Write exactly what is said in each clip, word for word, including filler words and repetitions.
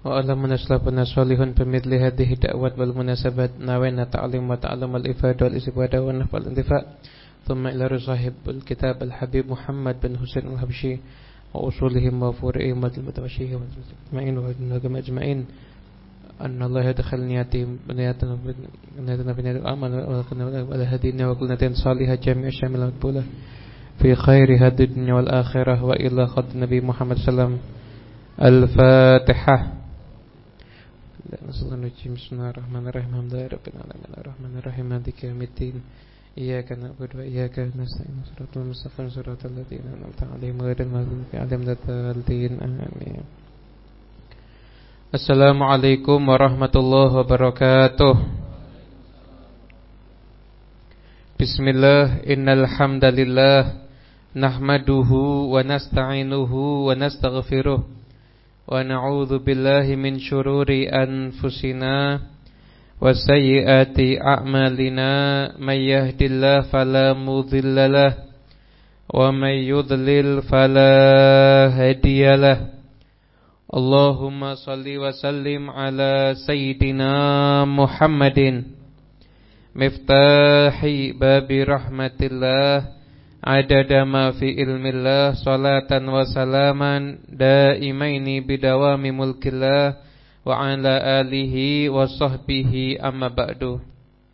وألمنا أسلافنا صالحون بمثل هذه الدعوات والمناسبات نوينا تعلم وتعلم الإفادة والاستفادة والنفع والانتفاع ثم إلى صاحب الكتاب الحبيب محمد بن حسين الحبشي وأصولهم وفروعهم والمتوشيه والمجمعين والجماعة أجمعين أن الله يدخل نياتهم نياتنا نياتنا في نيات الأعمال وعلى هدينا وكل نيات صالحة جميع شاملة مقبولة في خير هذه الدنيا والآخرة وإلى خد النبي محمد صلى الله عليه وسلم. الفاتحة. Bismillahirrahmanirrahim. Alhamdulillahirabbil alamin arrahmanirrahim maliki yaumiddin. Iyyaka na'budu wa iyyaka nasta'in. Shiratal mustaqim shiratal ladzina an'amta 'alaihim ghairil maghdubi 'alaihim waladdallin. Amin. Assalamualaikum warahmatullahi wabarakatuh. Bismillah, innal hamdalillah nahmaduhu wa nasta'inuhu wa nastaghfiruh wa na'udzu billahi min syururi anfusina wa sayyiati a'malina may yahdihillahu fala mudhillalah wa may yudlil fala hadiyalah. Allahumma salli wa sallim ala sayyidina Muhammadin miftahi babi rahmatillah adada ma fi ilmillah salatan wa salaman daimaini bidawami mulkillah wa ala alihi wa sahbihi amma ba'du.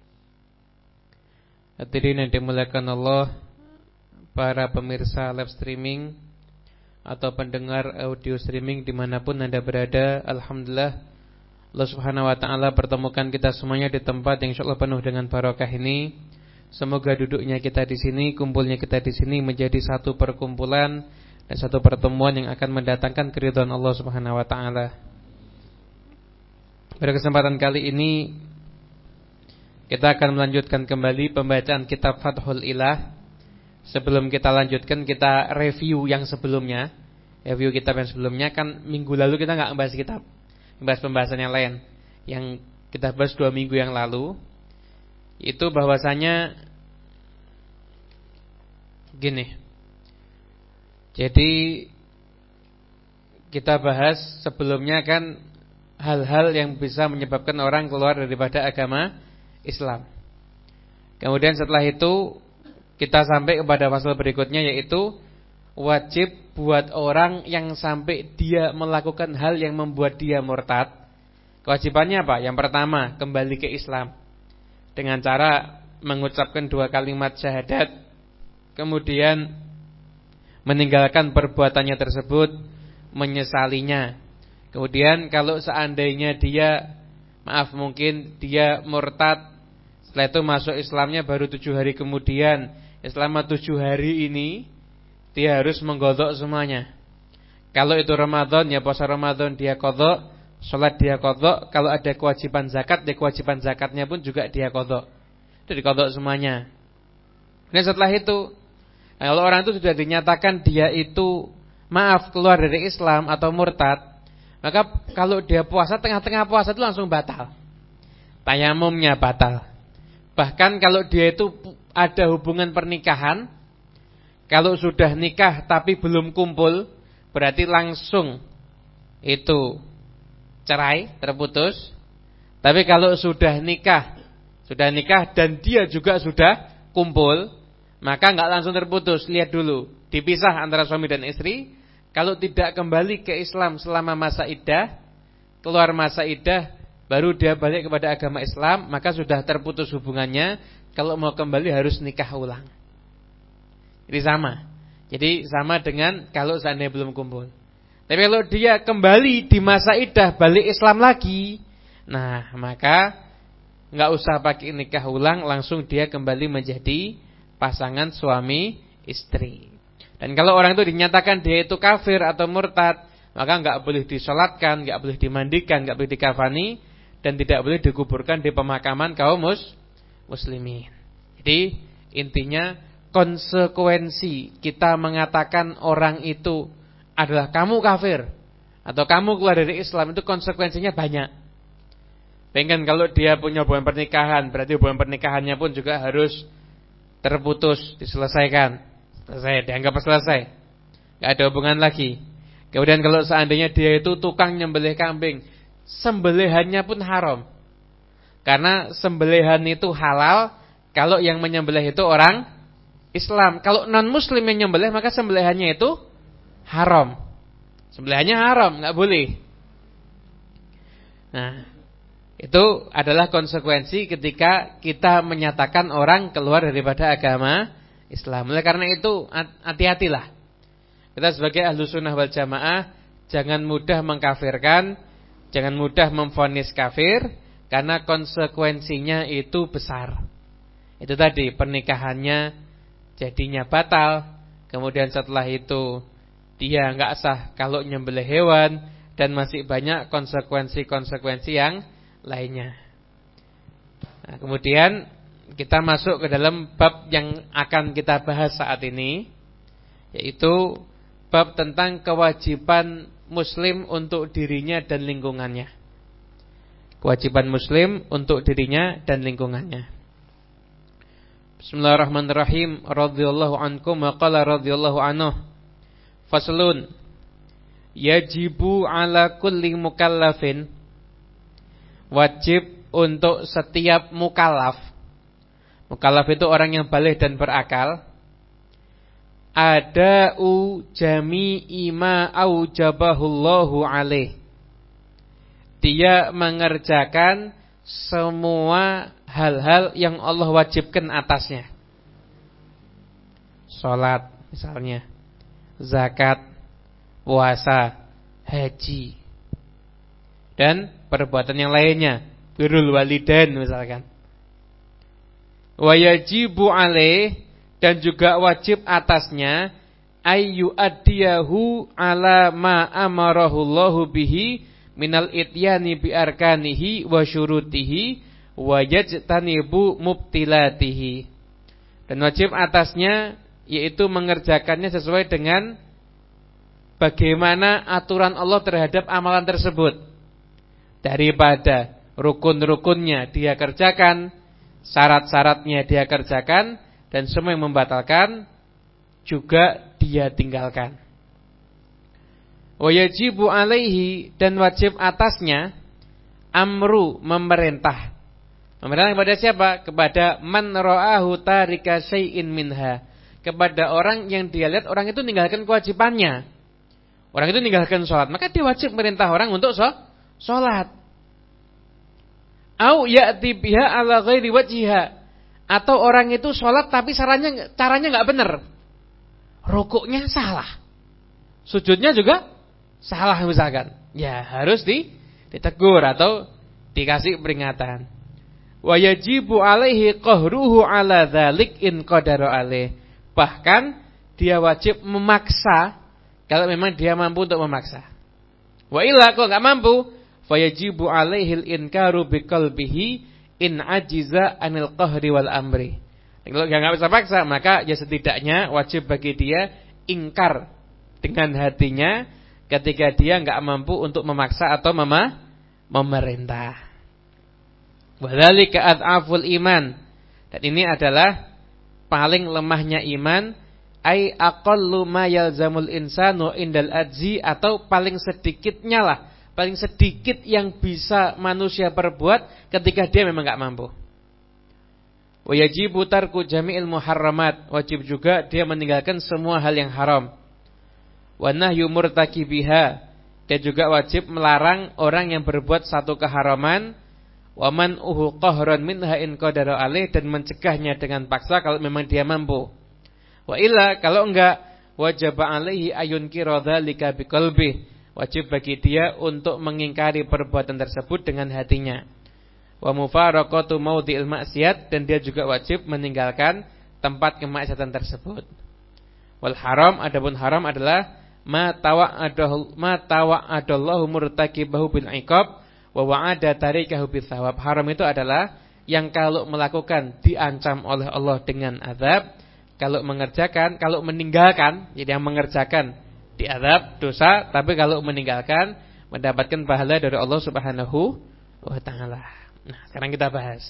Hadirin yang dimuliakan Allah, para pemirsa live streaming atau pendengar audio streaming dimanapun Anda berada, alhamdulillah Allah subhanahu wa ta'ala pertemukan kita semuanya di tempat yang insyaallah penuh dengan barokah ini. Semoga duduknya kita di sini, kumpulnya kita di sini menjadi satu perkumpulan dan satu pertemuan yang akan mendatangkan keridhaan Allah Subhanahu wa taala. Pada kesempatan kali ini kita akan melanjutkan kembali pembacaan kitab Fathul Ilah. Sebelum kita lanjutkan, kita review yang sebelumnya. Review kitab yang sebelumnya, kan minggu lalu kita enggak membahas kitab, membahas pembahasan yang lain. Yang kita bahas dua minggu yang lalu itu bahwasanya gini. Jadi kita bahas sebelumnya kan hal-hal yang bisa menyebabkan orang keluar daripada agama Islam. Kemudian setelah itu kita sampai kepada pasal berikutnya, yaitu wajib buat orang yang sampai dia melakukan hal yang membuat dia murtad. Kewajibannya apa? Yang pertama, kembali ke Islam dengan cara mengucapkan dua kalimat syahadat, kemudian meninggalkan perbuatannya tersebut, menyesalinya. Kemudian kalau seandainya dia, maaf mungkin dia murtad, setelah itu masuk Islamnya baru tujuh hari kemudian, selama tujuh hari ini dia harus menggodok semuanya. Kalau itu Ramadan, ya puasa Ramadan dia qadha, sholat dia qadha. Kalau ada kewajiban zakat, ya kewajiban zakatnya pun juga dia qadha. Itu diqadha semuanya. Dan setelah itu, kalau orang itu sudah dinyatakan dia itu maaf keluar dari Islam atau murtad, maka kalau dia puasa, tengah-tengah puasa itu langsung batal, tayamumnya batal. Bahkan kalau dia itu ada hubungan pernikahan, kalau sudah nikah tapi belum kumpul, berarti langsung itu cerai, terputus. Tapi kalau sudah nikah, sudah nikah dan dia juga sudah kumpul, maka enggak langsung terputus. Lihat dulu, dipisah antara suami dan istri. Kalau tidak kembali ke Islam selama masa iddah, keluar masa iddah, baru dia balik kepada agama Islam, maka sudah terputus hubungannya. Kalau mau kembali harus nikah ulang. Jadi sama. Jadi sama dengan kalau seandainya belum kumpul. Tapi kalau dia kembali di masa iddah, balik Islam lagi, nah maka enggak usah pakai nikah ulang, langsung dia kembali menjadi pasangan suami istri. Dan kalau orang itu dinyatakan dia itu kafir atau murtad, maka enggak boleh disolatkan, enggak boleh dimandikan, enggak boleh dikafani, dan tidak boleh dikuburkan di pemakaman kaum mus, muslimin. Jadi intinya konsekuensi kita mengatakan orang itu adalah kamu kafir atau kamu keluar dari Islam, itu konsekuensinya banyak. Bayangkan kalau dia punya hubungan pernikahan, berarti hubungan pernikahannya pun juga harus terputus, diselesaikan. Selesai, dianggap selesai, gak ada hubungan lagi. Kemudian kalau seandainya dia itu tukang nyembelih kambing, sembelihannya pun haram. Karena sembelihan itu halal kalau yang menyembelih itu orang Islam. Kalau non-muslim yang menyembelih, maka sembelihannya itu haram. Sembelihannya haram, nggak boleh. Nah, itu adalah konsekuensi ketika kita menyatakan orang keluar daripada agama Islam. Oleh karena itu hati-hatilah. Kita sebagai ahlu sunnah wal jamaah jangan mudah mengkafirkan, jangan mudah memvonis kafir, karena konsekuensinya itu besar. Itu tadi, pernikahannya jadinya batal. Kemudian setelah itu dia nggak sah kalau nyembelih hewan, dan masih banyak konsekuensi-konsekuensi yang lainnya. Nah, kemudian kita masuk ke dalam bab yang akan kita bahas saat ini, yaitu bab tentang kewajiban muslim untuk dirinya dan lingkungannya. Kewajiban muslim untuk dirinya dan lingkungannya. Bismillahirrahmanirrahim. Radhiyallahu ankum wa qala radhiyallahu anhu. Faslun. Yajibu ala kulli mukallafin, wajib untuk setiap mukallaf. Mukallaf itu orang yang baligh dan berakal. Ada'u jami'i ma aujabahullahu alaih, dia mengerjakan semua hal-hal yang Allah wajibkan atasnya. Salat misalnya, zakat, puasa, haji, dan perbuatan yang lainnya, birrul walidain misalkan. Wa yajibu alaih, dan juga wajib atasnya ayyu addiyahu ala ma amarahullahu bihi minal ityani bi arkanihi wa syurutihi wa yajtanibu mubtilatihi. Dan wajib atasnya yaitu mengerjakannya sesuai dengan bagaimana aturan Allah terhadap amalan tersebut, daripada rukun-rukunnya dia kerjakan, syarat-syaratnya dia kerjakan, dan semua yang membatalkan juga dia tinggalkan. Wa yajibu alaihi, dan wajib atasnya amru, memerintah. Memerintah kepada siapa? Kepada man ra'ahu tarika syai'in minha, kepada orang yang dia lihat orang itu meninggalkan kewajibannya. Orang itu meninggalkan sholat, maka dia wajib merintah orang untuk sholat. Au ya'ti biha ala ghairi wajhiha, atau orang itu sholat tapi caranya caranya nggak benar, rukuknya salah, sujudnya juga salah misalkan, ya harus di, ditegur atau dikasih peringatan. Wa yajibu alaihi qahruhu ala dzalik in qadara alaih, bahkan dia wajib memaksa kalau memang dia mampu untuk memaksa. Wa illa, kalau nggak mampu, fa yajibu alaihi al-inkaru biqalbihi in ajiza anil qahri wal amri. Kalau dia nggak bisa paksa, maka ya setidaknya wajib bagi dia ingkar dengan hatinya ketika dia nggak mampu untuk memaksa atau mema memerintah. Wadzalika ad'aful iman, dan ini adalah paling lemahnya iman. Ai aqallu ma yalzamul insanu indal ajzi, atau paling sedikitnya lah, paling sedikit yang bisa manusia perbuat ketika dia memang enggak mampu. Wa yajibu tarku jami'il muharramat, wajib juga dia meninggalkan semua hal yang haram. Wa nahyu murtakibiha, dia juga wajib melarang orang yang berbuat satu keharaman. Wa man uhu qahran minha in qadara alaih, dan mencegahnya dengan paksa kalau memang dia mampu. Wa illa, kalau enggak, wajib alaihi ayun kiradzalika biqalbi, wajib bagi dia untuk mengingkari perbuatan tersebut dengan hatinya. Wa mufaraqatu maudhi'il maksiat, dan dia juga wajib meninggalkan tempat kemaksiatan tersebut. Wal haram, adapun haram adalah ma tawa'adahu ma tawa'adallahu murtakibahu bil iqab wa wa'ada tarikahu bis thawab. Haram itu adalah yang kalau melakukan diancam oleh Allah dengan azab, kalau mengerjakan, kalau meninggalkan, jadi yang mengerjakan diazab dosa, tapi kalau meninggalkan mendapatkan pahala dari Allah Subhanahu wa taala. Nah, sekarang kita bahas.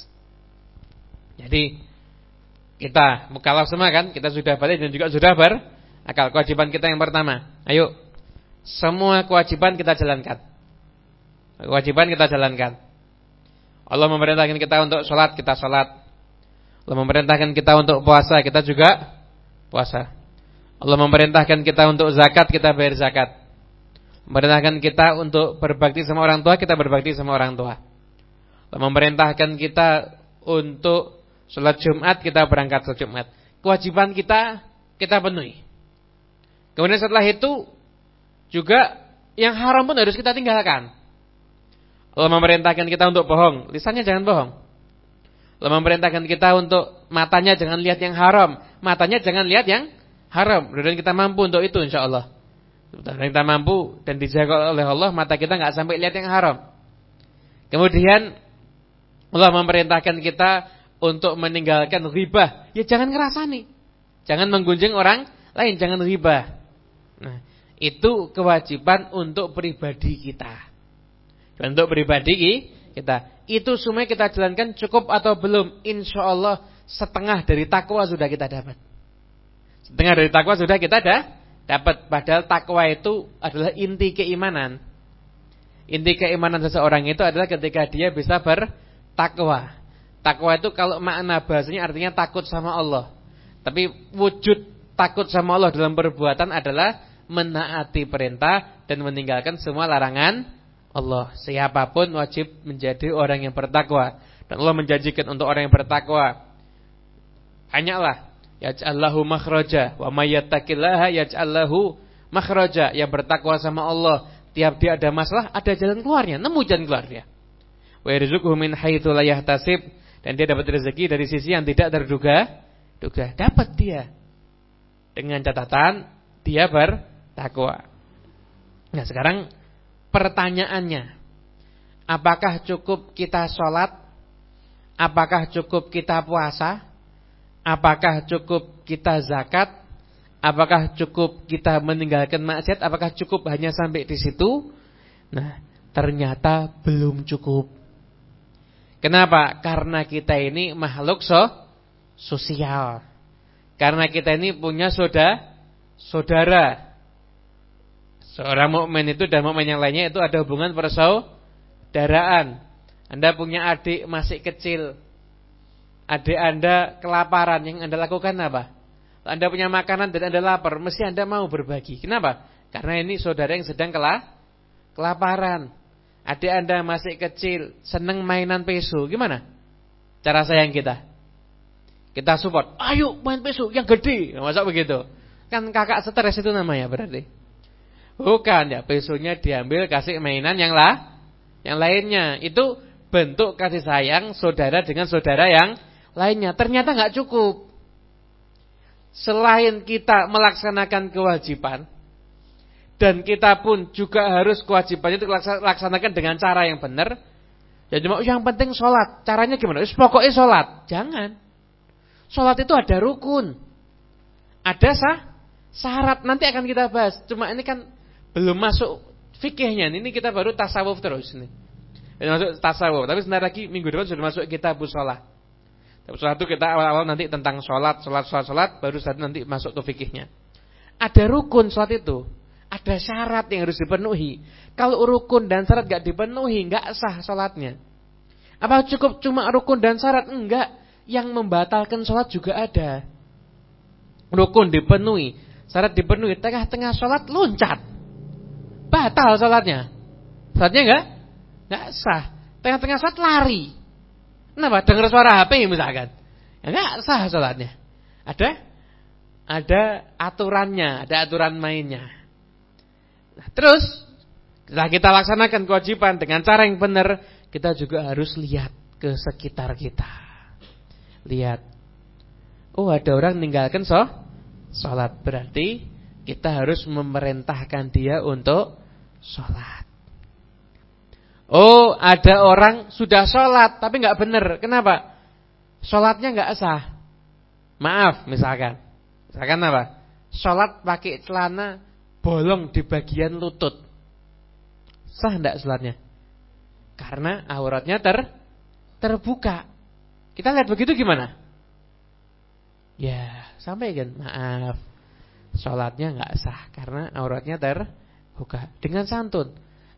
Jadi kita mukallaf semua kan? Kita sudah balik dan juga sudah berakal. Kewajiban kita yang pertama, ayo semua kewajiban kita jalankan. Kewajiban kita jalankan. Allah memerintahkan kita untuk sholat, kita sholat. Allah memerintahkan kita untuk puasa, kita juga puasa. Allah memerintahkan kita untuk zakat, kita bayar zakat. Memerintahkan kita untuk berbakti sama orang tua, kita berbakti sama orang tua. Allah memerintahkan kita untuk sholat Jumat, kita berangkat sholat Jumat. Kewajiban kita, kita penuhi. Kemudian setelah itu juga yang haram pun harus kita tinggalkan. Allah memerintahkan kita untuk bohong, lisannya jangan bohong. Allah memerintahkan kita untuk matanya jangan lihat yang haram, matanya jangan lihat yang haram. Dan kita mampu untuk itu insyaallah. Dan kita mampu dan dijaga oleh Allah mata kita enggak sampai lihat yang haram. Kemudian Allah memerintahkan kita untuk meninggalkan ghibah. Ya jangan ngerasani. Jangan menggunjing orang lain, jangan ghibah. Nah, itu kewajiban untuk pribadi kita. Untuk pribadi kita. Itu semua kita jalankan cukup atau belum? Insyaallah setengah dari takwa sudah kita dapat. Setengah dari takwa sudah kita dah dapat. Padahal takwa itu adalah inti keimanan. Inti keimanan seseorang itu adalah ketika dia bisa bertakwa. Takwa itu kalau makna bahasanya artinya takut sama Allah. Tapi wujud takut sama Allah dalam perbuatan adalah menaati perintah dan meninggalkan semua larangan Allah. Siapapun wajib menjadi orang yang bertakwa. Dan Allah menjanjikan untuk orang yang bertakwa, hanyalah yaj'allahu makhraja wa may yattaqillaha yaj'allahu makhraja. Yang bertakwa sama Allah, tiap dia ada masalah ada jalan keluarnya, nemu jalan keluarnya. Wa yarzuquhu min haitsu la yahtasib. Dan dia dapat rezeki dari sisi yang tidak terduga. Duga dapat dia dengan catatan dia bertakwa. Nah, sekarang pertanyaannya, apakah cukup kita sholat? Apakah cukup kita puasa? Apakah cukup kita zakat? Apakah cukup kita meninggalkan maksiat? Apakah cukup hanya sampai di situ? Nah, ternyata belum cukup. Kenapa? Karena kita ini makhluk so, sosial. Karena kita ini punya saudara, saudara. Seorang mukmin itu dan mukmin yang lainnya itu ada hubungan persaudaraan. Anda punya adik masih kecil, adik Anda kelaparan, yang Anda lakukan apa? Anda punya makanan dan Anda lapar, mesti Anda mau berbagi. Kenapa? Karena ini saudara yang sedang kelah, kelaparan. Adik Anda masih kecil, seneng mainan peso, gimana cara sayang kita? Kita support, ayo main peso yang gede. Masa begitu? Kan kakak stres itu namanya berarti. Bukan ya, pesonya diambil kasih mainan yang lah, yang lainnya. Itu bentuk kasih sayang saudara dengan saudara yang lainnya. Ternyata nggak cukup. Selain kita melaksanakan kewajiban, dan kita pun juga harus kewajibannya itu laksanakan dengan cara yang benar. Jadi yang penting sholat. Caranya gimana? Pokoknya sholat. Jangan. Sholat itu ada rukun, ada sah, syarat. Nanti akan kita bahas. Cuma ini kan belum masuk fikihnya. Ini kita baru tasawuf terus ini. Belum masuk tasawuf. Tapi sebentar lagi minggu depan sudah masuk kitabus sholat. Kitabus sholat itu kita awal-awal nanti tentang sholat, sholat, sholat, sholat. Baru saat nanti masuk ke fikihnya. Ada rukun sholat itu. Ada syarat yang harus dipenuhi. Kalau rukun dan syarat gak dipenuhi, gak sah sholatnya. Apa cukup cuma rukun dan syarat? Enggak. Yang membatalkan sholat juga ada. Rukun dipenuhi, syarat dipenuhi, tengah-tengah sholat loncat, batal sholatnya. Sholatnya enggak? Enggak sah. Tengah-tengah sholat lari. Kenapa? Dengar suara H P misalkan. Enggak sah sholatnya. Ada? Ada aturannya, ada aturan mainnya. Nah, terus setelah kita laksanakan kewajiban dengan cara yang benar, kita juga harus lihat ke sekitar kita. Lihat, oh ada orang meninggalkan so, sholat. Berarti kita harus memerintahkan dia untuk sholat. Oh ada orang sudah sholat tapi gak benar. Kenapa? Sholatnya gak sah. Maaf misalkan Misalkan apa? Sholat pakai celana bolong di bagian lutut, sah enggak sholatnya? Karena auratnya ter terbuka. Kita lihat begitu gimana? Ya, sampaikan, maaf, sholatnya enggak sah karena auratnya terbuka. Dengan santun,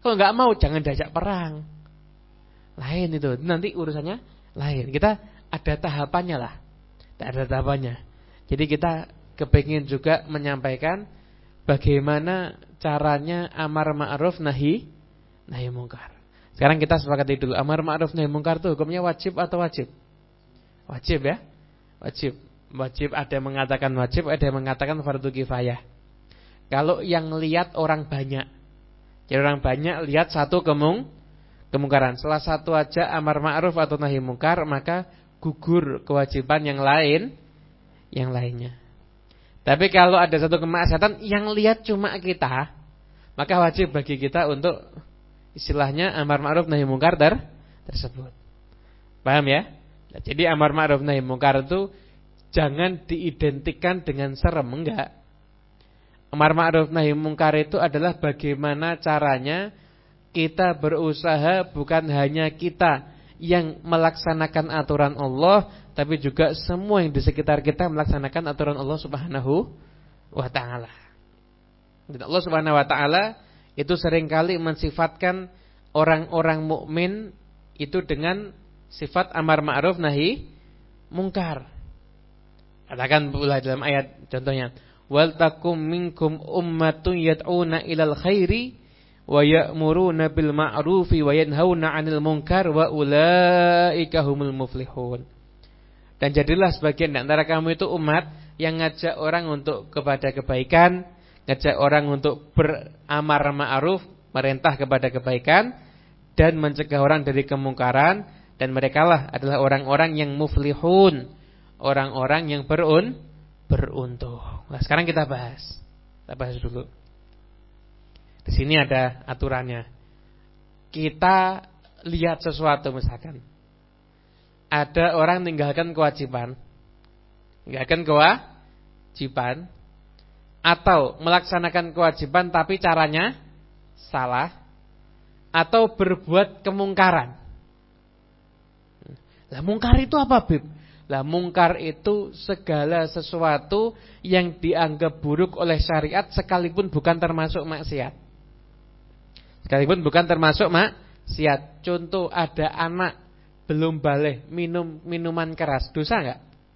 Kalau nggak mau jangan diajak perang. Lain itu, nanti urusannya lain. Kita ada tahapannya lah. Ada tahapannya. Jadi kita kepingin juga menyampaikan bagaimana caranya amar ma'ruf nahi nahi mungkar. Sekarang kita sepakati dulu, amar ma'ruf nahi mungkar itu hukumnya wajib atau wajib? Wajib ya? Wajib. Wajib, ada yang mengatakan wajib, ada yang mengatakan fardu kifayah. Kalau yang lihat orang banyak, jadi orang banyak lihat satu kemung kemungkaran, salah satu aja amar ma'ruf atau nahi mungkar, maka gugur kewajiban yang lain, yang lainnya. Tapi kalau ada satu kemaksiatan yang lihat cuma kita, maka wajib bagi kita untuk istilahnya amar ma'ruf nahi mungkar ter tersebut. Paham ya? Nah, jadi amar ma'ruf nahi mungkar itu jangan diidentikan dengan serem, enggak. Amar ma'ruf nahi mungkar itu adalah bagaimana caranya kita berusaha, bukan hanya kita yang melaksanakan aturan Allah, tapi juga semua yang di sekitar kita melaksanakan aturan Allah Subhanahu wa ta'ala. Dan Allah Subhanahu wa ta'ala itu seringkali mensifatkan orang-orang mukmin itu dengan sifat amar ma'ruf nahi mungkar. Katakan pula dalam ayat contohnya, wal takum minkum ummatun yad'una ilal khairi wa ya'muruna bil ma'rufi wa yanhauna 'anil munkar wa ulaika humul muflihun. Dan jadilah sebagian di antara kamu itu umat yang ngajak orang untuk kepada kebaikan, ngajak orang untuk beramar ma'ruf, merintah kepada kebaikan, dan mencegah orang dari kemungkaran, dan merekalah adalah orang-orang yang muflihun, orang-orang yang berun beruntung. Nah, sekarang kita bahas. Kita bahas dulu. Di sini ada aturannya. Kita lihat sesuatu misalkan. Ada orang meninggalkan kewajiban, meninggalkan kewajiban, atau melaksanakan kewajiban tapi caranya salah, atau berbuat kemungkaran. Lah mungkar itu apa, Bib? Lah mungkar itu segala sesuatu yang dianggap buruk oleh syariat sekalipun bukan termasuk maksiat. Sekalipun bukan termasuk maksiat. Contoh, ada anak belum balik minum minuman keras, dosa enggak?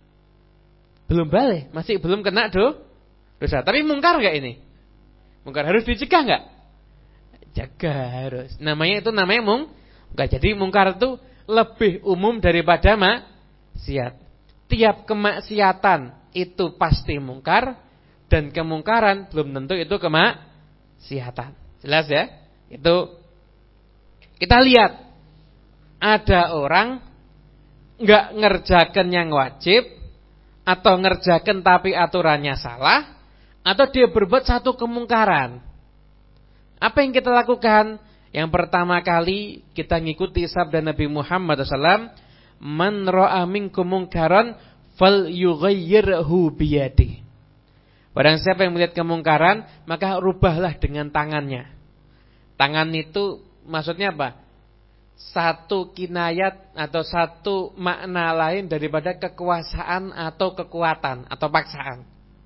Belum balik, masih belum kena do, dosa. Tapi mungkar enggak ini? Mungkar harus dicegah enggak? Jaga harus. Namanya itu namanya mung. Enggak, jadi mungkar itu lebih umum daripada maksiat. Tiap kemaksiatan itu pasti mungkar, dan kemungkaran belum tentu itu kemaksiatan. Jelas ya? Itu kita lihat. Ada orang enggak ngerjakan yang wajib, atau ngerjakan tapi aturannya salah, atau dia berbuat satu kemungkaran. Apa yang kita lakukan? Yang pertama kali kita ngikuti sabda Nabi Muhammad shallallahu alaihi wasallam, man ra'a minkum munkaran falyughayyirhu biyadihi. Barang siapa yang melihat kemungkaran, maka rubahlah dengan tangannya. Tangan itu maksudnya apa? Satu kinayat atau satu makna lain daripada kekuasaan atau kekuatan atau paksaan.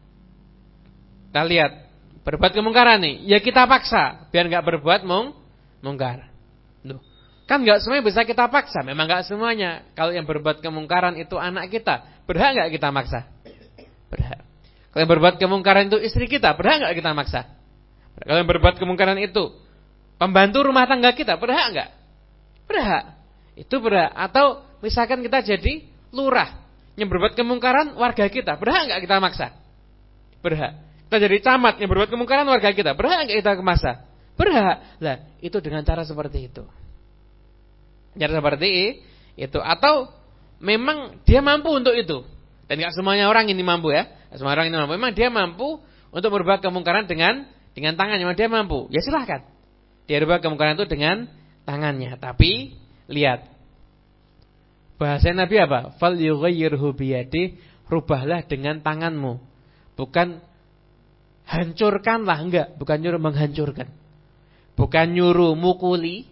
Kita lihat, berbuat kemungkaran nih, ya kita paksa biar nggak berbuat mung mungkar. Loh, kan nggak semuanya bisa kita paksa, memang nggak semuanya. Kalau yang berbuat kemungkaran itu anak kita, berhak nggak kita maksa? Berhak. Kalau yang berbuat kemungkaran itu istri kita, berhak nggak kita maksa? Kalau yang berbuat kemungkaran itu pembantu rumah tangga kita, berhak nggak? Berhak. Itu berhak. Atau misalkan kita jadi lurah yang berbuat kemungkaran warga kita, berhak enggak kita maksa? Berhak. Kita jadi camat yang berbuat kemungkaran warga kita, berhak enggak kita maksa? Berhak. Lah, itu dengan cara seperti itu. Cara seperti itu. Atau memang dia mampu untuk itu. Dan enggak semuanya orang ini mampu ya. Enggak semua orang ini mampu. Memang dia mampu untuk berbuat kemungkaran dengan dengan tangannya. Memang dia mampu. Ya silahkan. Dia berbuat kemungkaran itu dengan tangannya. Tapi lihat bahasa Nabi apa? Fal yughayyirhu biyadihi, rubahlah dengan tanganmu. Bukan hancurkanlah, enggak, bukan nyuruh menghancurkan. Bukan nyuruh mukuli,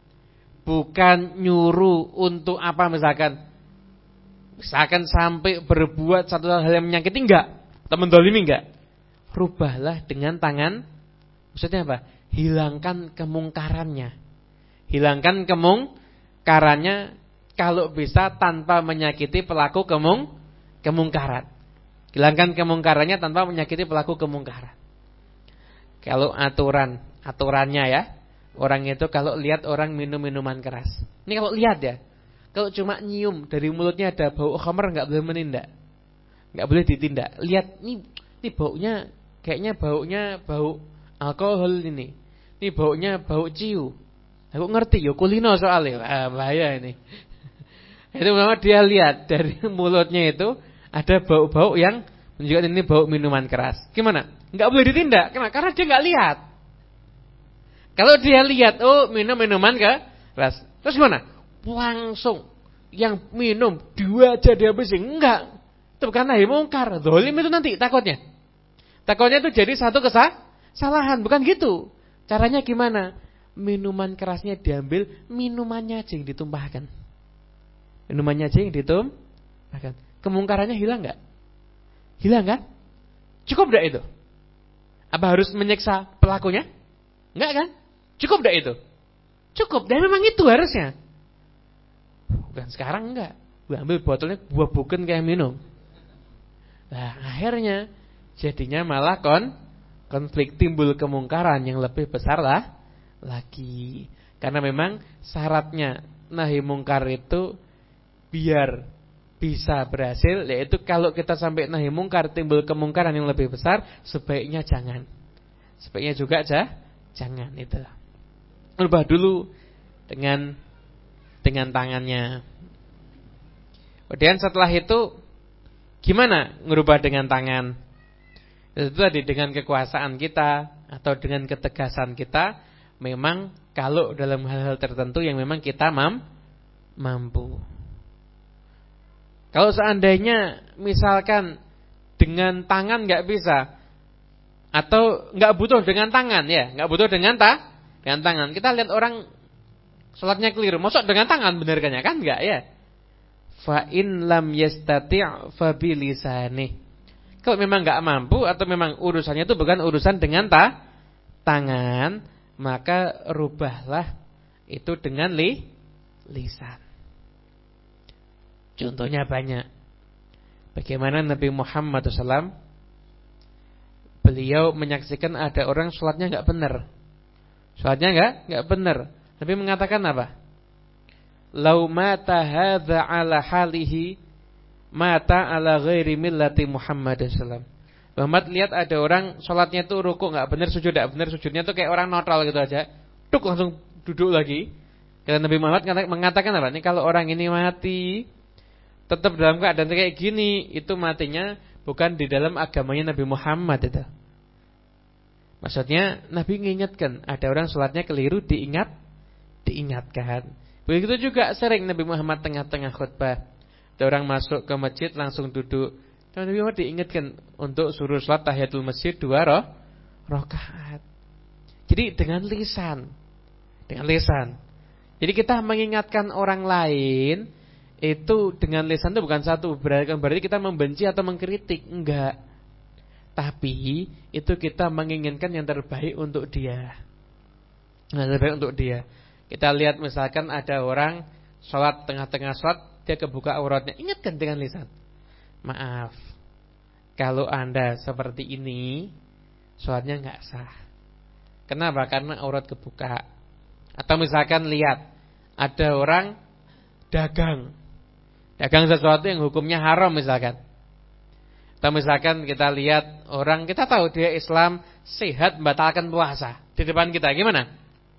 bukan nyuruh untuk apa misalkan misalkan sampai berbuat satu hal yang menyakiti, enggak, atau mendolimi, enggak. Rubahlah dengan tangan. Maksudnya apa? hilangkan kemungkarannya. Hilangkan kemungkarannya kalau bisa tanpa menyakiti pelaku kemung kemungkaran. Hilangkan kemungkarannya tanpa menyakiti pelaku kemungkaran. Kalau aturan, aturannya ya, orang itu kalau lihat orang minum minuman keras. Ini kalau lihat ya. Kalau cuma nyium dari mulutnya ada bau khamr enggak boleh menindak. Enggak boleh ditindak. Lihat ini ini baunya kayaknya baunya bau alkohol ini. Ini baunya bau ciu. Aku ngerti yo kulino soalnya. Ah, bahaya ini. Itu memang dia lihat dari mulutnya itu ada bau-bau yang menunjukkan ini bau minuman keras. Gimana? Enggak boleh ditindak. Kenapa? Karena dia enggak lihat. Kalau dia lihat, oh minum minuman keras. Terus gimana? Langsung yang minum dua aja dihabisin. Enggak. Itu bukan nahi mungkar. Zalim itu nanti takutnya. Takutnya itu jadi satu kesalahan. Bukan gitu. Caranya gimana? Minuman kerasnya diambil, minumannya aja yang ditumpahkan. Minumannya aja yang ditumpahkan. Kemungkarannya hilang enggak? Hilang kan? Cukup enggak itu? Apa harus menyiksa pelakunya? Enggak kan? Cukup enggak itu? Cukup. Dan memang itu harusnya. Bukan sekarang enggak. Gua ambil botolnya, gua buken kayak minum. Nah, akhirnya jadinya malah kon konflik, timbul kemungkaran yang lebih besar lah lagi. Karena memang syaratnya nahi mungkar itu biar bisa berhasil, yaitu kalau kita sampai nahi mungkar timbul kemungkaran yang lebih besar, sebaiknya jangan. Sebaiknya juga aja jangan itu. Ubah dulu dengan dengan tangannya. Kemudian setelah itu gimana ngerubah dengan tangan? Itu tadi dengan kekuasaan kita atau dengan ketegasan kita. Memang kalau dalam hal-hal tertentu yang memang kita mam, mampu. Kalau seandainya misalkan dengan tangan nggak bisa, atau nggak butuh dengan tangan ya, nggak butuh dengan ta, dengan tangan. Kita lihat orang sholatnya keliru, masuk dengan tangan benarkannya kan nggak ya? Fa in lam yastati' fa bilisani. Kalau memang nggak mampu atau memang urusannya itu bukan urusan dengan ta, tangan, maka rubahlah itu dengan li, lisan. Contohnya banyak. Bagaimana Nabi Muhammad shallallahu alaihi wasallam beliau menyaksikan ada orang sholatnya nggak benar. Sholatnya nggak nggak benar. Nabi mengatakan apa? Lau mata hadza ala halihi mata ala ghairi millati Muhammad sallallahu alaihi wasallam. Muhammad lihat ada orang sholatnya tuh ruku nggak benar, sujud nggak benar, sujudnya tuh kayak orang notral gitu aja. Tuk langsung duduk lagi. Kata Nabi Muhammad mengatakan apa? Nih kalau orang ini mati tetap dalam keadaan kayak gini, itu matinya bukan di dalam agamanya Nabi Muhammad itu. Maksudnya Nabi mengingatkan ada orang sholatnya keliru, diingat, diingatkan. Begitu juga sering Nabi Muhammad tengah-tengah khutbah, ada orang masuk ke masjid langsung duduk. Nabi Muhammad diingatkan untuk suruh sholat tahiyatul masjid dua roh, rakaat. Jadi dengan lisan, dengan lisan. Jadi kita mengingatkan orang lain itu dengan lisan itu bukan satu berarti kita membenci atau mengkritik, enggak. Tapi itu kita menginginkan yang terbaik untuk dia. Yang terbaik untuk dia. Kita lihat misalkan ada orang sholat, tengah-tengah sholat dia kebuka auratnya, ingatkan dengan lisan. Maaf, kalau Anda seperti ini sholatnya enggak sah. Kenapa? Karena aurat kebuka. Atau misalkan lihat ada orang dagang Dagang sesuatu yang hukumnya haram misalkan. Atau misalkan kita lihat orang, kita tahu dia Islam, sehat, membatalkan puasa di depan kita, gimana?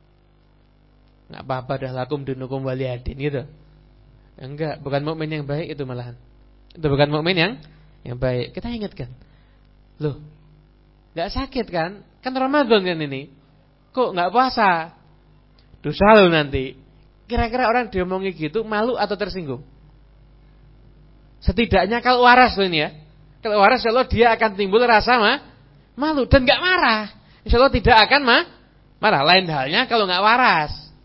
Enggak apa-apa dah, lakum dinukum waliyadin gitu. Enggak, bukan mukmin yang baik itu malahan. Itu bukan mukmin yang yang baik. Kita ingatkan. Loh, enggak sakit kan? Kan Ramadan kan ini. Kok enggak puasa? Dosa lo nanti. Kira-kira orang diomongi gitu malu atau tersinggung? Setidaknya kalau waras loh ini ya. Kalau waras kalau dia akan timbul rasa mah malu dan enggak marah. Insyaallah tidak akan mah marah. Lain halnya kalau enggak waras.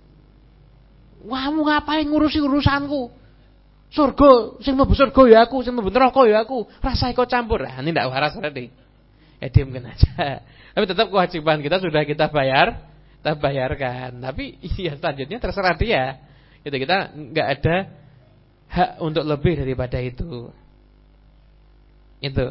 Wah, mau ngapain ngurusi urusanku? Surga, sing mlebu surga ya aku, sing mlebu neraka ya aku. Rasa ikut campur. Nah, ini enggak waras berarti. Ya diamkan aja. Tapi tetap kewajiban kita sudah kita bayar, kita bayarkan. Tapi ya selanjutnya terserah dia. Itu kita nggak ada hak untuk lebih daripada itu. Itu.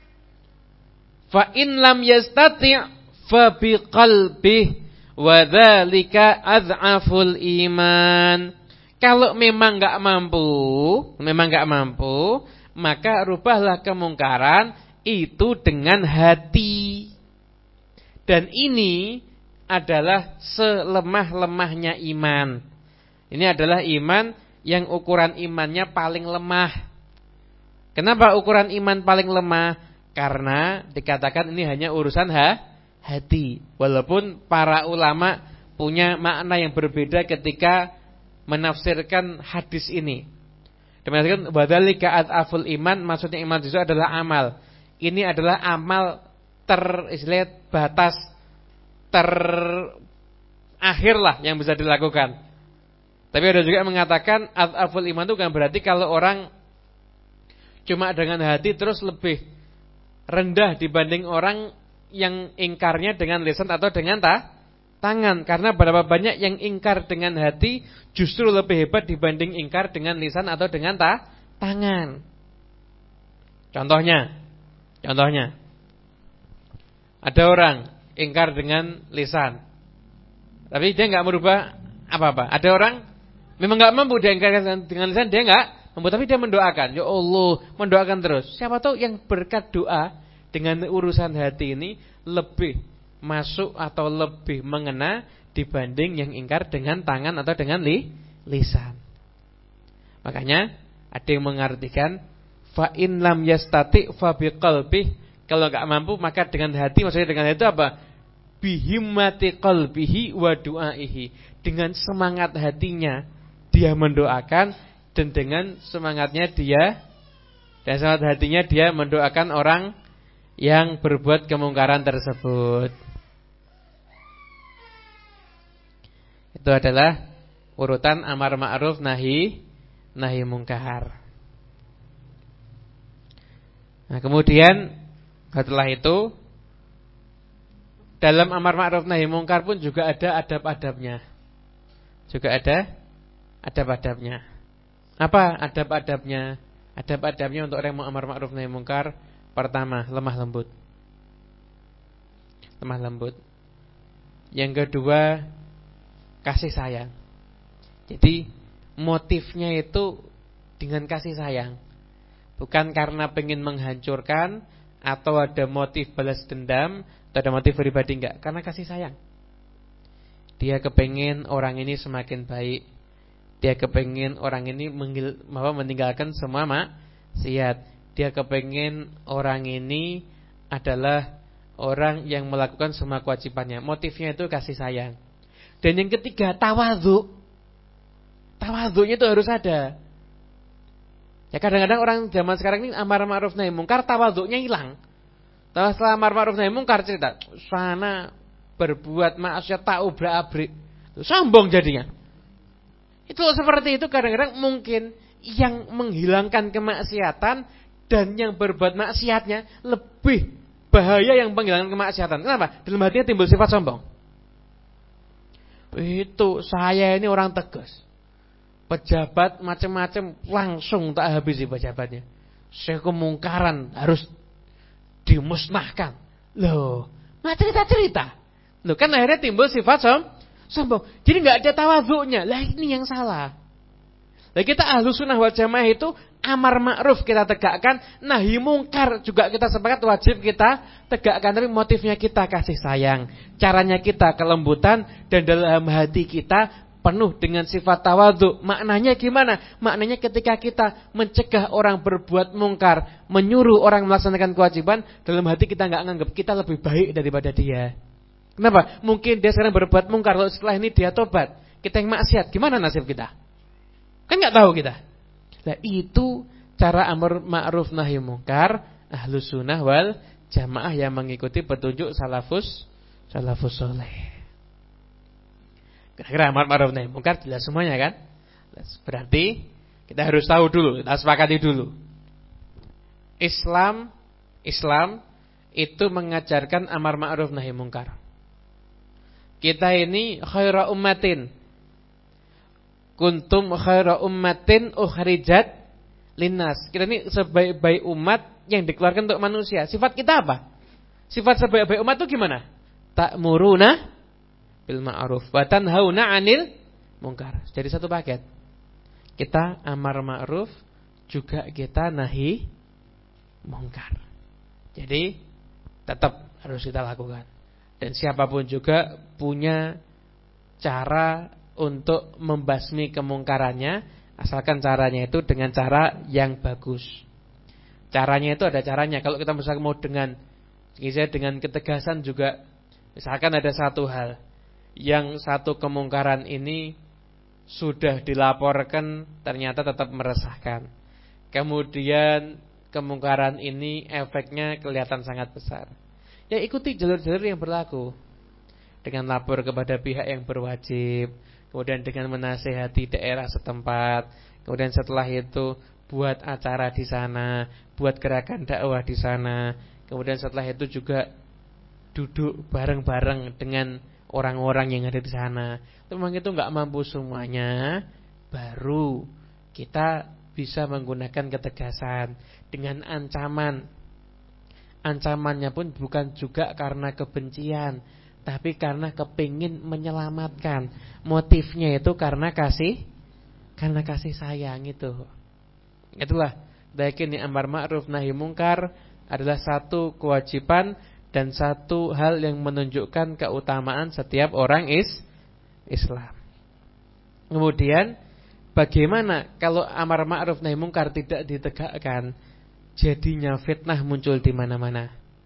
Fa in lam yastati' fa biqalbihi wa dzalika adhaful iman. Kalau memang enggak mampu, memang enggak mampu, maka rubahlah kemungkaran itu dengan hati. Dan ini adalah selemah-lemahnya iman. Ini adalah iman yang ukuran imannya paling lemah. Kenapa ukuran iman paling lemah? Karena dikatakan ini hanya urusan ha, hati. Walaupun para ulama punya makna yang berbeda ketika menafsirkan hadis ini. Demikian wadzalika adaful iman, maksudnya iman itu adalah amal. Ini adalah amal teristilah batas terakhir lah yang bisa dilakukan. Tapi ada juga yang mengatakan adaful iman itu kan berarti kalau orang cuma dengan hati terus lebih rendah dibanding orang yang ingkarnya dengan lisan atau dengan ta, tangan. Karena berapa banyak yang ingkar dengan hati justru lebih hebat dibanding ingkar dengan lisan atau dengan ta, tangan. Contohnya, contohnya, ada orang ingkar dengan lisan, tapi dia nggak merubah apa-apa. Ada orang memang nggak mampu dia ingkar dengan lisan, dia nggak mampu, tapi dia mendoakan. Ya Allah, mendoakan terus. Siapa tahu yang berkat doa dengan urusan hati ini lebih masuk atau lebih mengena dibanding yang ingkar dengan tangan atau dengan li, lisan. Makanya ada yang mengartikan fa in lam yastati fa biqalbih, kalau enggak mampu maka dengan hati. Maksudnya dengan itu apa? Bihimmati qalbihi wa du'aihi, dengan semangat hatinya dia mendoakan, dan dengan semangatnya dia dan semangat hatinya dia mendoakan orang yang berbuat kemungkaran tersebut. Itu adalah urutan amar ma'ruf nahi nahi mungkar. Nah, kemudian setelah itu dalam amar ma'ruf nahi mungkar pun juga ada adab-adabnya. Juga ada adab-adabnya. Apa adab-adabnya? Adab-adabnya untuk orang yang amar ma'ruf nahi mungkar. Pertama, lemah lembut. Lemah lembut. Yang kedua, kasih sayang. Jadi motifnya itu dengan kasih sayang, bukan karena pengen menghancurkan atau ada motif balas dendam atau ada motif pribadi, enggak, karena kasih sayang. Dia kepengen orang ini semakin baik. Dia kepengen orang ini meninggalkan semua maksiat. Dia kepengen orang ini adalah orang yang melakukan semua kewajibannya. Motifnya itu kasih sayang. Dan yang ketiga, tawadhu. Tawadhunya itu harus ada. Ya kadang-kadang orang zaman sekarang ini amar ma'ruf nahi mungkar, tawadhunya hilang. Setelah amar ma'ruf nahi mungkar cerita, sana berbuat maksiat tak ubrak-abrik. Sombong jadinya. Itu seperti itu kadang-kadang mungkin yang menghilangkan kemaksiatan dan yang berbuat maksiatnya lebih bahaya yang menghilangkan kemaksiatan. Kenapa? Dalam hatinya timbul sifat sombong. Itu saya ini orang tegas. Pejabat macam-macam langsung tak habisi pejabatnya. Saya kemungkaran harus dimusnahkan. Loh, nah cerita-cerita. Loh, kan akhirnya timbul sifat som, sombong. Jadi nggak ada tawadhunya. Lah ini yang salah. Lah kita Ahlus Sunnah wal Jamaah itu amar ma'ruf kita tegakkan, nahi mungkar juga kita sepakat wajib kita tegakkan, tapi motifnya kita kasih sayang, caranya kita kelembutan, dan dalam hati kita penuh dengan sifat tawadhu. Maknanya gimana? Maknanya ketika kita mencegah orang berbuat mungkar, menyuruh orang melaksanakan kewajiban, dalam hati kita enggak nganggap kita lebih baik daripada dia. Kenapa? Mungkin dia sekarang berbuat mungkar, lalu setelah ini dia tobat, kita yang maksiat, gimana nasib kita? Kan enggak tahu kita. Nah, itu cara amar ma'ruf nahi mungkar Ahlus Sunnah wal Jamaah yang mengikuti petunjuk salafus salafus saleh. Kira-kira amar ma'ruf nahi mungkar jelas semuanya kan? Berarti kita harus tahu dulu, kita sepakati dulu. Islam Islam itu mengajarkan amar ma'ruf nahi mungkar. kita ini khaira ummatin. Kuntum khaira ummatin ukhrijat linnas. Kita ini sebaik-baik umat yang dikeluarkan untuk manusia. Sifat kita apa? Sifat sebaik-baik umat itu gimana? Ta'muruna bil ma'ruf wa tanhauna 'anil munkar. Jadi satu paket. Kita amar ma'ruf, juga kita nahi munkar. Jadi tetap harus kita lakukan. Dan siapapun juga punya cara untuk membasmi kemungkarannya, asalkan caranya itu dengan cara yang bagus. Caranya itu ada caranya. Kalau kita misalkan mau dengan misalnya dengan ketegasan juga, misalkan ada satu hal, yang satu kemungkaran ini sudah dilaporkan ternyata tetap meresahkan. Kemudian kemungkaran ini efeknya kelihatan sangat besar. Ya ikuti jalur-jalur yang berlaku. Dengan lapor kepada pihak yang berwajib, kemudian dengan menasihati daerah setempat, kemudian setelah itu buat acara di sana, buat gerakan dakwah di sana, kemudian setelah itu juga duduk bareng-bareng dengan orang-orang yang ada di sana. Memang itu nggak mampu semuanya, baru kita bisa menggunakan ketegasan dengan ancaman. Ancamannya pun bukan juga karena kebencian, tapi karena kepingin menyelamatkan. Motifnya itu karena kasih, karena kasih sayang itu. Itulah yakin amar ma'ruf nahi mungkar adalah satu kewajiban dan satu hal yang menunjukkan keutamaan setiap orang is Islam. Kemudian bagaimana kalau amar ma'ruf nahi mungkar tidak ditegakkan? Jadinya fitnah muncul di mana-mana.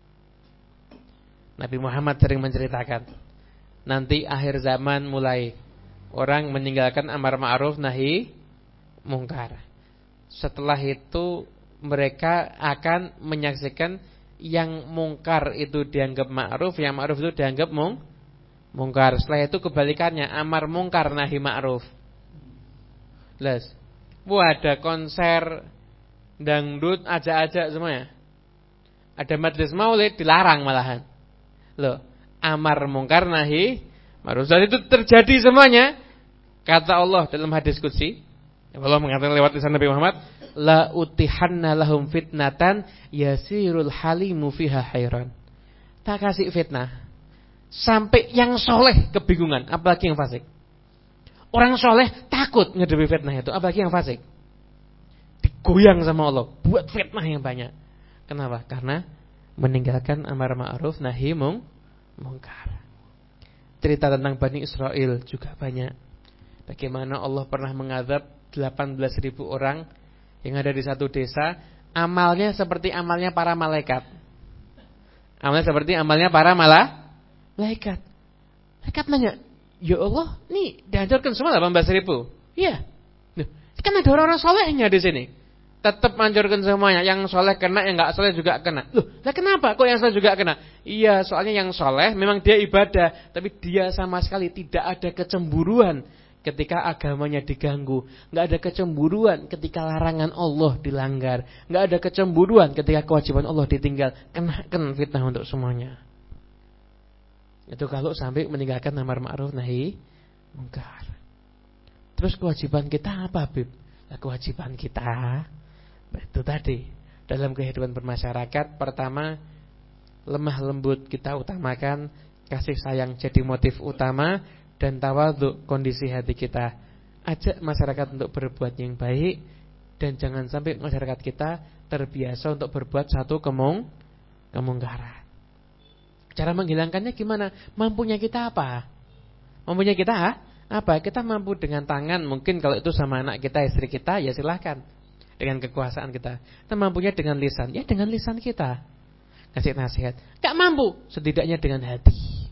Nabi Muhammad sering menceritakan, nanti akhir zaman mulai orang meninggalkan amar ma'ruf nahi mungkar. Setelah itu mereka akan menyaksikan yang mungkar itu dianggap ma'ruf, yang ma'ruf itu dianggap mung, mungkar. Setelah itu kebalikannya, amar mungkar nahi ma'ruf. Les, bu ada konser dangdut, ajak-ajak semuanya. Ada majlis maulid dilarang malahan. Loh, amar mungkar nahi ma'ruf. Dan itu terjadi semuanya. Kata Allah dalam hadis qudsi, Allah mengatakan lewat lisan Nabi Muhammad, la utihanna lahum fitnatan yasirul halimu fiha khairan. Tak kasih fitnah sampai yang soleh kebingungan, apalagi yang fasik. Orang soleh takut ngedepi fitnah itu, apalagi yang fasik. Digoyang sama Allah, buat fitnah yang banyak. Kenapa? Karena meninggalkan amar ma'ruf nahi mung, mungkar. Cerita tentang Bani Israel juga banyak. Bagaimana Allah pernah mengadab delapan belas ribu orang yang ada di satu desa, amalnya seperti amalnya para malaikat. Amalnya seperti amalnya para malah malaikat. Malaikat nanya, ya Allah, nih dihancurkan semua delapan belas ribu. Iya. Kan ada orang-orang solehnya di sini. Tetap hancurkan semuanya. Yang soleh kena, yang nggak soleh juga kena. Loh, lah kenapa kok yang soleh juga kena? Iya, soalnya yang soleh memang dia ibadah, tapi dia sama sekali tidak ada kecemburuan ketika agamanya diganggu. Nggak ada kecemburuan ketika larangan Allah dilanggar. Nggak ada kecemburuan ketika kewajiban Allah ditinggal. Kenakan fitnah untuk semuanya. Itu kalau sampai meninggalkan amar ma'ruf nahi mungkar. Terus kewajiban kita apa, Bib? Nah, kewajiban kita itu tadi dalam kehidupan bermasyarakat, pertama lemah lembut kita utamakan, kasih sayang jadi motif utama, dan tawadhu kondisi hati kita. Ajak masyarakat untuk berbuat yang baik, dan jangan sampai masyarakat kita terbiasa untuk berbuat satu kemung kemungkaran. Cara menghilangkannya gimana? Mampunya kita apa? Mampunya kita ha? Apa? Kita mampu dengan tangan, mungkin kalau itu sama anak kita, istri kita, ya silahkan. Dengan kekuasaan kita. Kita mampunya dengan lisan, ya dengan lisan kita. Kasih nasihat. Gak mampu, setidaknya dengan hati.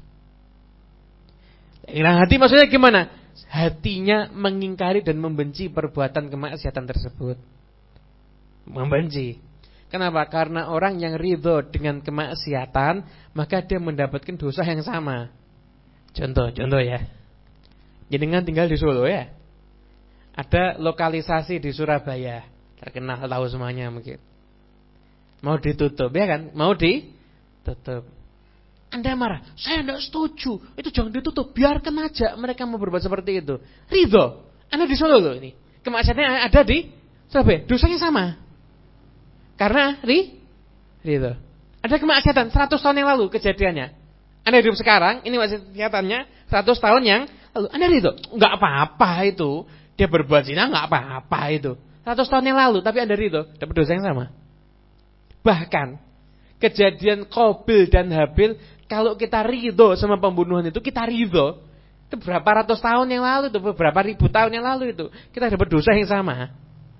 Dengan hati maksudnya gimana? Hatinya mengingkari dan membenci perbuatan kemaksiatan tersebut. Membenci. Kenapa? Karena orang yang ridho dengan kemaksiatan, maka dia mendapatkan dosa yang sama. Contoh, contoh ya. Jenengan tinggal di Solo ya. Ada lokalisasi di Surabaya, terkenal, tahu semuanya mungkin. Mau ditutup ya kan? Mau ditutup. Anda marah, saya tidak setuju. Itu jangan ditutup, biarkan aja mereka mau berbuat seperti itu. Ridho, Anda di Solo loh ini. Kemaksiatannya ada di Surabaya, dosanya sama. Karena ri, ridho. Ada kemaksiatan seratus tahun yang lalu kejadiannya. Anda hidup sekarang, ini maksiatannya seratus tahun yang lalu. Anda ridho, enggak apa-apa itu. Dia berbuat zina enggak apa-apa itu. seratus tahun yang lalu, tapi Anda ridho, dapat dosa yang sama. Bahkan kejadian Qabil dan Habil, kalau kita ridho sama pembunuhan itu, kita ridho. Itu berapa ratus tahun yang lalu, itu beberapa ribu tahun yang lalu itu, kita dapat dosa yang sama.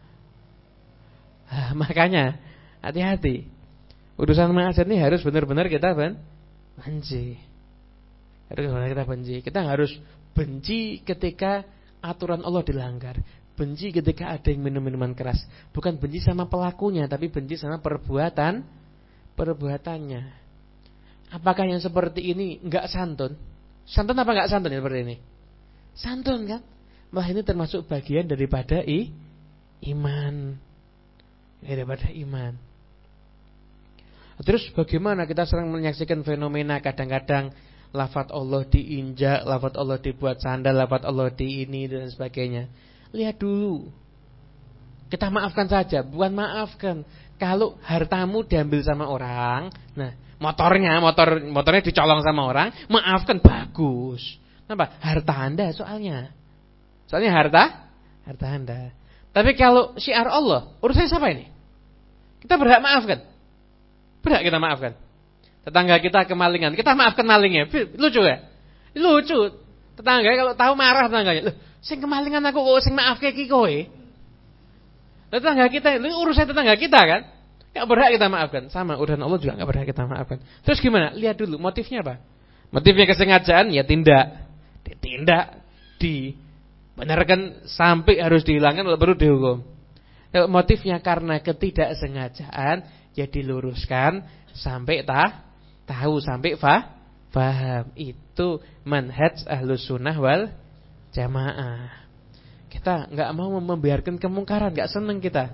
Nah, makanya hati-hati. Urusan maksiat ini harus benar-benar kita benci. Harus benar kita benci. Kita harus benci ketika aturan Allah dilanggar. Benci ketika ada yang minum minuman keras. Bukan benci sama pelakunya, tapi benci sama perbuatan perbuatannya. Apakah yang seperti ini enggak santun? Santun apa enggak santun ya seperti ini? Santun kan? Malah ini termasuk bagian daripada i, iman. Daripada iman. Terus bagaimana kita sering menyaksikan fenomena kadang-kadang lafaz Allah diinjak, lafaz Allah dibuat sandal, lafaz Allah di ini dan sebagainya. Lihat dulu. Kita maafkan saja, bukan maafkan. Kalau hartamu diambil sama orang, nah, motornya, motor motornya dicolong sama orang, maafkan, bagus. Kenapa? Harta Anda soalnya. Soalnya harta harta Anda. Tapi kalau syiar Allah, urusannya siapa ini? Kita berhak maafkan. Berhak kita maafkan. Tetangga kita kemalingan, kita maafkan malingnya. Lucu ya? Lucu. Tetangga kalau tahu marah tetangganya. Loh, sing kemalingan aku kok sing maafke iki kowe. Tetangga kita, ini urusan tetangga kita kan? Enggak berhak kita maafkan. Sama urusan Allah juga enggak berhak kita maafkan. Terus gimana? Lihat dulu motifnya apa? Motifnya kesengajaan ya tindak. Ditindak, dibenarkan sampai harus dihilangkan kalau perlu dihukum. Kalau motifnya karena ketidaksengajaan ya diluruskan sampai tah, tahu sampai fa, paham. Itu manhaj Ahlus Sunnah wal Jamaah. Kita enggak mau membiarkan kemungkaran, enggak senang kita.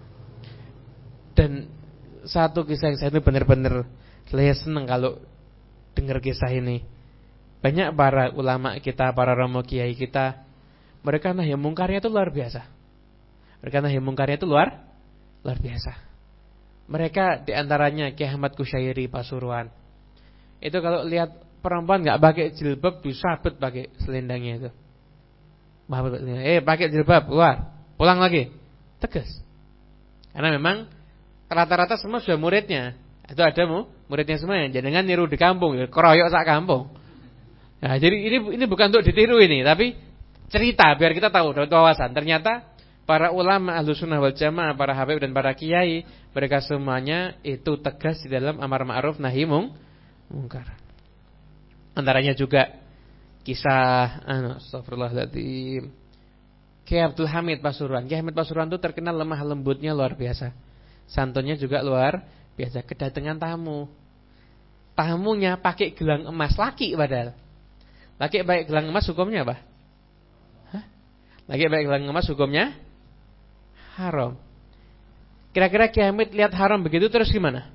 Dan satu kisah yang saya itu benar-benar saya senang kalau dengar kisah ini. Banyak para ulama kita, para romo kiai kita, mereka nahi mungkarnya itu luar biasa. Mereka nahi mungkarnya itu luar luar biasa. Mereka diantaranya Kiai Ahmad Kusyairi Pasuruan. Itu kalau lihat perempuan enggak pakai jilbab disabet pakai selendangnya itu. Eh pakai jilbab, keluar, pulang lagi, tegas. Karena memang rata-rata semua sudah muridnya. Itu ada mu, muridnya semua yang jangan niru di kampung, ya keroyok sak kampung. Nah, jadi ini ini bukan untuk ditiru ini, tapi cerita biar kita tahu dapat wawasan. Ternyata para ulama Ahlus Sunnah wal Jamaah, para habib dan para kiai, mereka semuanya itu tegas di dalam amar ma'ruf nahi mungkar. Antaranya juga kisah anu astagfirullahaladzim Kiai Abdul Hamid Pasuruan. Kiai Hamid Pasuruan itu terkenal lemah lembutnya luar biasa. Santunnya juga luar biasa. Kedatangan tamu. Tamunya pakai gelang emas, laki padahal. Laki pakai gelang emas hukumnya apa? Hah? Laki pakai gelang emas hukumnya haram. Kira-kira Kiai Hamid lihat haram begitu terus gimana?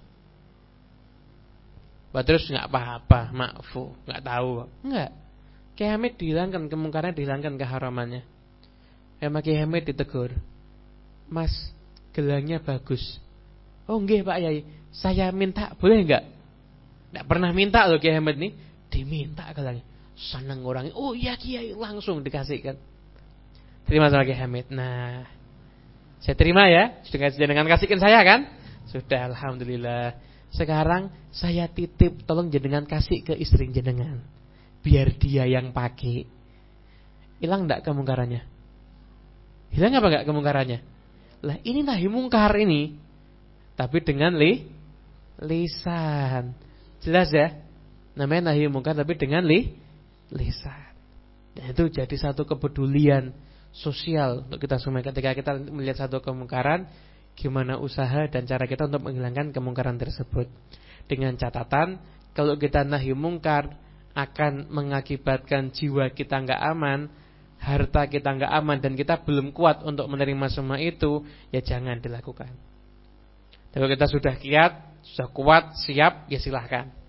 Bah, terus enggak apa-apa, makfu, enggak tahu. Enggak. Kiai Hamid dihilangkan kemungkaran, dihilangkan keharamannya. Sama Kiai Hamid ditegur. Mas, gelangnya bagus. Oh nggih Pak Yai, saya minta boleh enggak? Enggak pernah minta loh Kiai Hamid nih, diminta gelangnya. Senang orangnya. Oh iya Kiai, langsung dikasihkan. Terima sama Kiai Hamid. Nah, saya terima ya. Sudah dengan kasihkan saya kan? Sudah, alhamdulillah. Sekarang saya titip, tolong jenengan kasih ke istri jenengan. Biar dia yang pakai. Hilang enggak kemungkarannya? Hilang apa enggak kemungkarannya? Lah ini nahi mungkar ini. Tapi dengan li lisan. Jelas ya? Namanya nahi mungkar tapi dengan li lisan. Dan itu jadi satu kepedulian sosial untuk kita semua. Ketika kita melihat satu kemungkaran, gimana usaha dan cara kita untuk menghilangkan kemungkaran tersebut. Dengan catatan, kalau kita nahi mungkar akan mengakibatkan jiwa kita enggak aman, harta kita enggak aman, dan kita belum kuat untuk menerima semua itu, ya jangan dilakukan. Kalau kita sudah kiat, sudah kuat, siap, ya silahkan.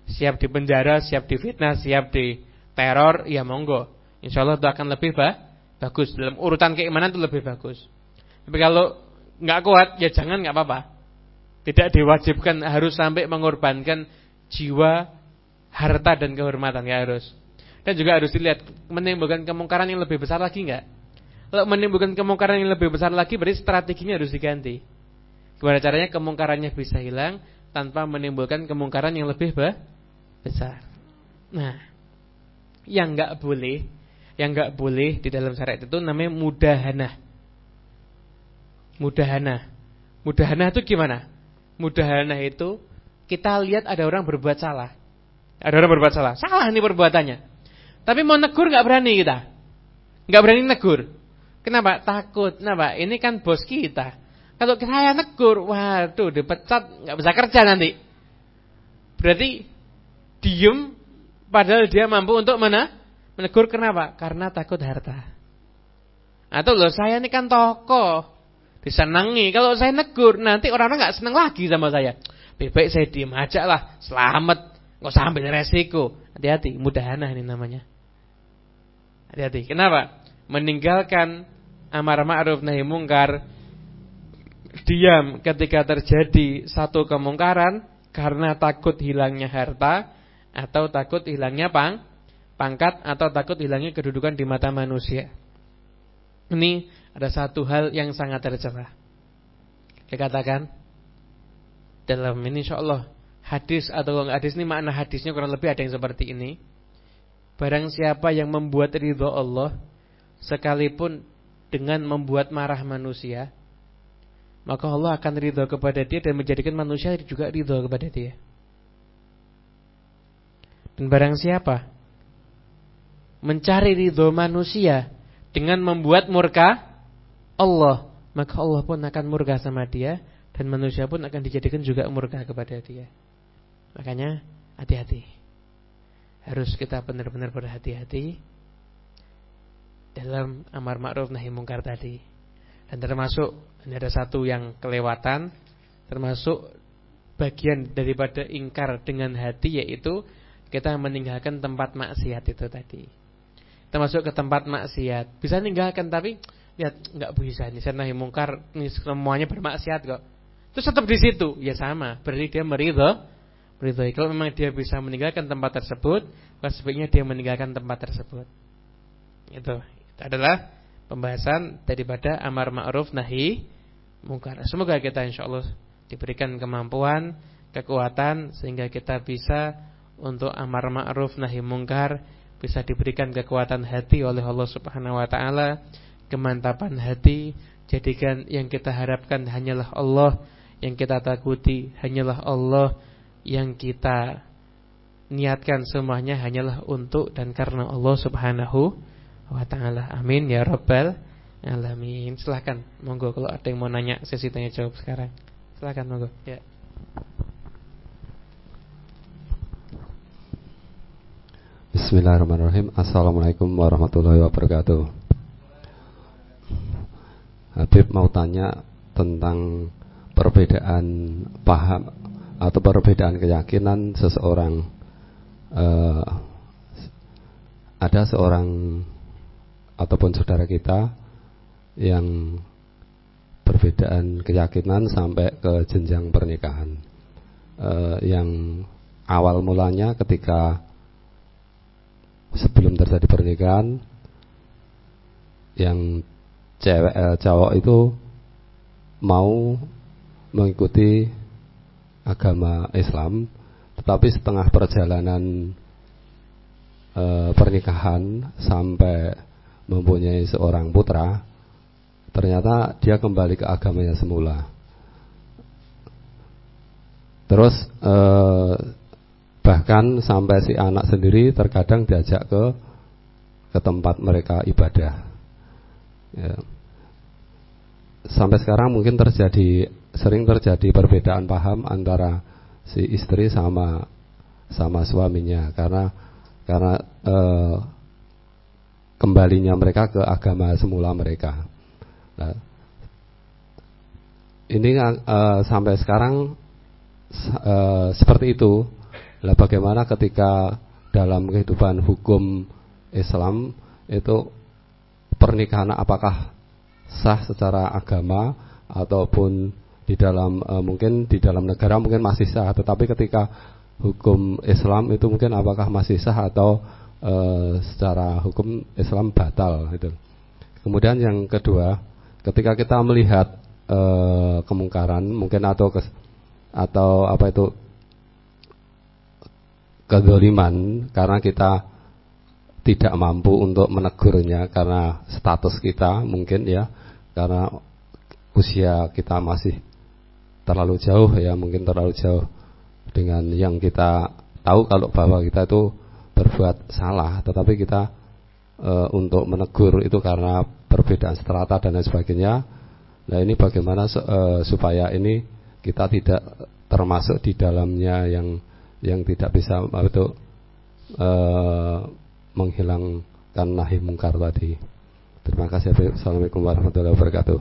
siap di penjara, siap di fitnah, siap di teror, ya monggo. Insyaallah itu akan lebih bah, bagus dalam urutan keimanan itu lebih bagus. Tapi kalau nggak kuat, ya jangan, nggak apa-apa. Tidak diwajibkan harus sampai mengorbankan jiwa, harta dan kehormatan, ya harus. Dan juga harus dilihat menimbulkan kemungkaran yang lebih besar lagi nggak. Kalau menimbulkan kemungkaran yang lebih besar lagi, berarti strateginya harus diganti. Gimana caranya kemungkarannya bisa hilang tanpa menimbulkan kemungkaran yang lebih bah, besar. Nah, yang nggak boleh, yang nggak boleh di dalam syariat itu namanya mudahanah. Mudahanah. Mudahanah itu gimana? Mudahanah itu kita lihat ada orang berbuat salah. Ada orang berbuat salah. Salah nih perbuatannya. Tapi mau negur nggak berani kita. Nggak berani negur. Kenapa? Takut. Kenapa? Ini kan bos kita. Kalau saya negur, waduh dipecat, nggak bisa kerja nanti. Berarti diem, padahal dia mampu untuk mana? Menegur. Kenapa? Karena takut harta. Atau loh, saya ini kan tokoh, disenangi. Kalau saya negur, nanti orang-orang nggak senang lagi sama saya. Baik-baik saya diem aja lah, selamat, nggak usah ambil resiko. Hati-hati, mudahanah ini namanya. Hati-hati. Kenapa? Meninggalkan amar ma'ruf nahi mungkar, diam ketika terjadi satu kemungkaran karena takut hilangnya harta atau takut hilangnya pang, pangkat atau takut hilangnya kedudukan di mata manusia. Ini ada satu hal yang sangat tercela. Dikatakan dalam ini insyaallah hadis atau enggak hadis, ini makna hadisnya kurang lebih ada yang seperti ini. Barang siapa yang membuat ridho Allah sekalipun dengan membuat marah manusia, maka Allah akan ridho kepada dia dan menjadikan manusia juga ridho kepada dia. Dan barang siapa mencari ridho manusia dengan membuat murka Allah, maka Allah pun akan murka sama dia dan manusia pun akan dijadikan juga murka kepada dia. Makanya hati-hati. Harus kita benar-benar berhati-hati dalam amar ma'ruf nahi mungkar tadi. Dan termasuk, ini ada satu yang kelewatan, termasuk bagian daripada ingkar dengan hati, yaitu kita meninggalkan tempat maksiat itu tadi. Kita masuk ke tempat maksiat, bisa meninggalkan tapi lihat nggak bisa, ini saya nahi mungkar, ini semuanya bermaksiat kok. Terus tetap di situ, ya sama, berarti dia meridho, meridho. Kalau memang dia bisa meninggalkan tempat tersebut, maka sebaiknya dia meninggalkan tempat tersebut. Itu, itu adalah pembahasan daripada amar ma'ruf nahi mungkar. Semoga kita insyaallah diberikan kemampuan, kekuatan sehingga kita bisa untuk amar ma'ruf nahi mungkar, bisa diberikan kekuatan hati oleh Allah Subhanahu wa taala, kemantapan hati, jadikan yang kita harapkan hanyalah Allah, yang kita takuti hanyalah Allah, yang kita niatkan semuanya hanyalah untuk dan karena Allah Subhanahu wa ta'ala. Amin ya rabbal alamin. Silahkan, monggo kalau ada yang mau nanya sesi tanya jawab sekarang. Silahkan monggo. Ya. Bismillahirrahmanirrahim. Assalamualaikum warahmatullahi wabarakatuh. Habib mau tanya tentang perbedaan paham atau perbedaan keyakinan seseorang. uh, Ada seorang ataupun saudara kita yang perbedaan keyakinan sampai ke jenjang pernikahan. uh, Yang awal mulanya ketika sebelum terjadi pernikahan, yang cewek eh, cowok itu mau mengikuti agama Islam, tetapi setengah perjalanan eh, pernikahan sampai mempunyai seorang putra, ternyata dia kembali ke agamanya semula. Terus eh, bahkan sampai si anak sendiri terkadang diajak ke ke tempat mereka ibadah. Ya. Sampai sekarang mungkin terjadi sering terjadi perbedaan paham antara si istri sama sama suaminya karena karena eh, kembalinya mereka ke agama semula mereka. Nah, ini eh, sampai sekarang eh, seperti itu. Lah bagaimana ketika dalam kehidupan hukum Islam itu pernikahan apakah sah secara agama ataupun di dalam e, mungkin di dalam negara mungkin masih sah, tetapi ketika hukum Islam itu mungkin apakah masih sah atau e, secara hukum Islam batal gitu. Kemudian yang kedua, ketika kita melihat e, kemungkaran mungkin atau kes, atau apa itu kezaliman karena kita tidak mampu untuk menegurnya karena status kita mungkin ya, karena usia kita masih terlalu jauh ya, mungkin terlalu jauh dengan yang kita tahu kalau bahwa kita itu berbuat salah, tetapi kita e, untuk menegur itu karena perbedaan strata dan lain sebagainya. Nah ini bagaimana e, supaya ini kita tidak termasuk di dalamnya yang yang tidak bisa itu e, menghilangkan nahi mungkar tadi. Terima kasih. Assalamualaikum warahmatullahi wabarakatuh.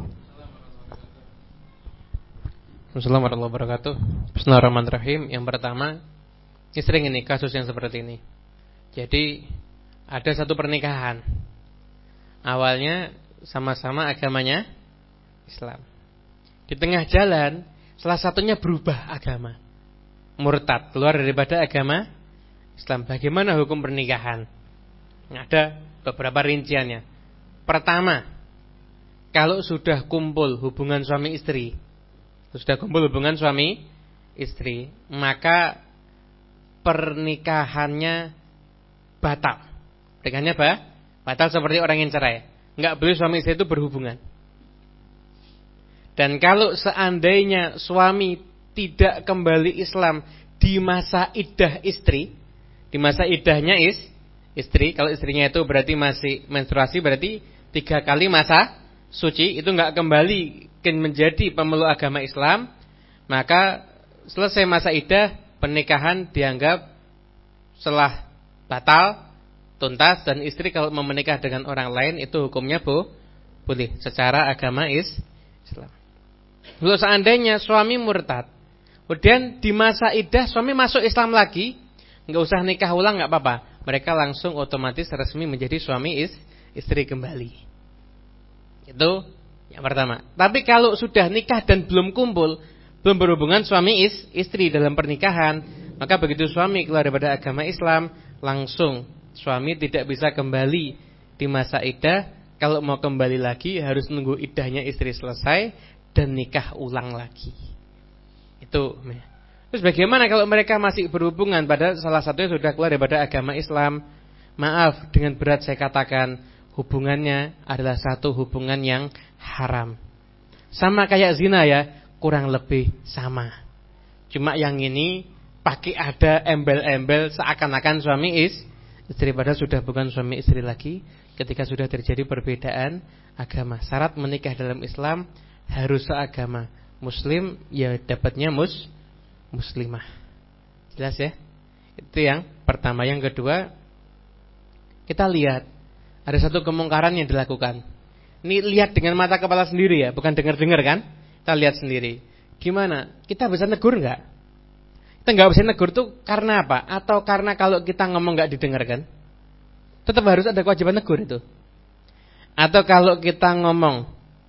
Assalamualaikum warahmatullahi wabarakatuh. Bismillahirrahmanirrahim. Yang pertama, ini sering ini kasus yang seperti ini. Jadi ada satu pernikahan, awalnya sama-sama agamanya Islam. Di tengah jalan salah satunya berubah agama, murtad, keluar daripada agama Islam. Bagaimana hukum pernikahan? Ada beberapa rinciannya. Pertama, kalau sudah kumpul hubungan suami istri, sudah kumpul hubungan suami istri, maka pernikahannya batal. Pernikahannya apa? Batal seperti orang yang cerai. Enggak boleh suami istri itu berhubungan. Dan kalau seandainya suami tidak kembali Islam di masa iddah istri, di masa iddahnya is istri, kalau istrinya itu berarti masih menstruasi, berarti tiga kali masa suci, itu enggak kembali menjadi pemeluk agama Islam, maka selesai masa iddah, pernikahan dianggap setelah batal, tuntas, dan istri kalau mau menikah dengan orang lain itu hukumnya bu, boleh secara agama is Islam. Kalau seandainya suami murtad, kemudian di masa iddah suami masuk Islam lagi, enggak usah nikah ulang, enggak apa-apa. Mereka langsung otomatis resmi menjadi suami is, istri kembali. Itu yang pertama. Tapi kalau sudah nikah dan belum kumpul, belum berhubungan suami is, istri dalam pernikahan, maka begitu suami keluar daripada agama Islam, langsung suami tidak bisa kembali di masa iddah. Kalau mau kembali lagi harus nunggu iddahnya istri selesai dan nikah ulang lagi. Itu. Terus bagaimana kalau mereka masih berhubungan pada salah satunya sudah keluar daripada agama Islam? Maaf, dengan berat saya katakan, hubungannya adalah satu hubungan yang haram. Sama kayak zina ya, kurang lebih sama. Cuma yang ini pakai ada embel-embel seakan-akan suami is istri, padahal sudah bukan suami istri lagi ketika sudah terjadi perbedaan agama. Syarat menikah dalam Islam harus seagama. Muslim ya dapatnya mus muslimah. Jelas ya? Itu yang pertama. Yang kedua, kita lihat ada satu kemungkaran yang dilakukan. Ini lihat dengan mata kepala sendiri ya, bukan dengar-dengar kan? Kita lihat sendiri. Gimana? Kita bisa negur enggak? Kita enggak bisa negur tuh karena apa? Atau karena kalau kita ngomong enggak didengarkan? Tetap harus ada kewajiban negur itu. Atau kalau kita ngomong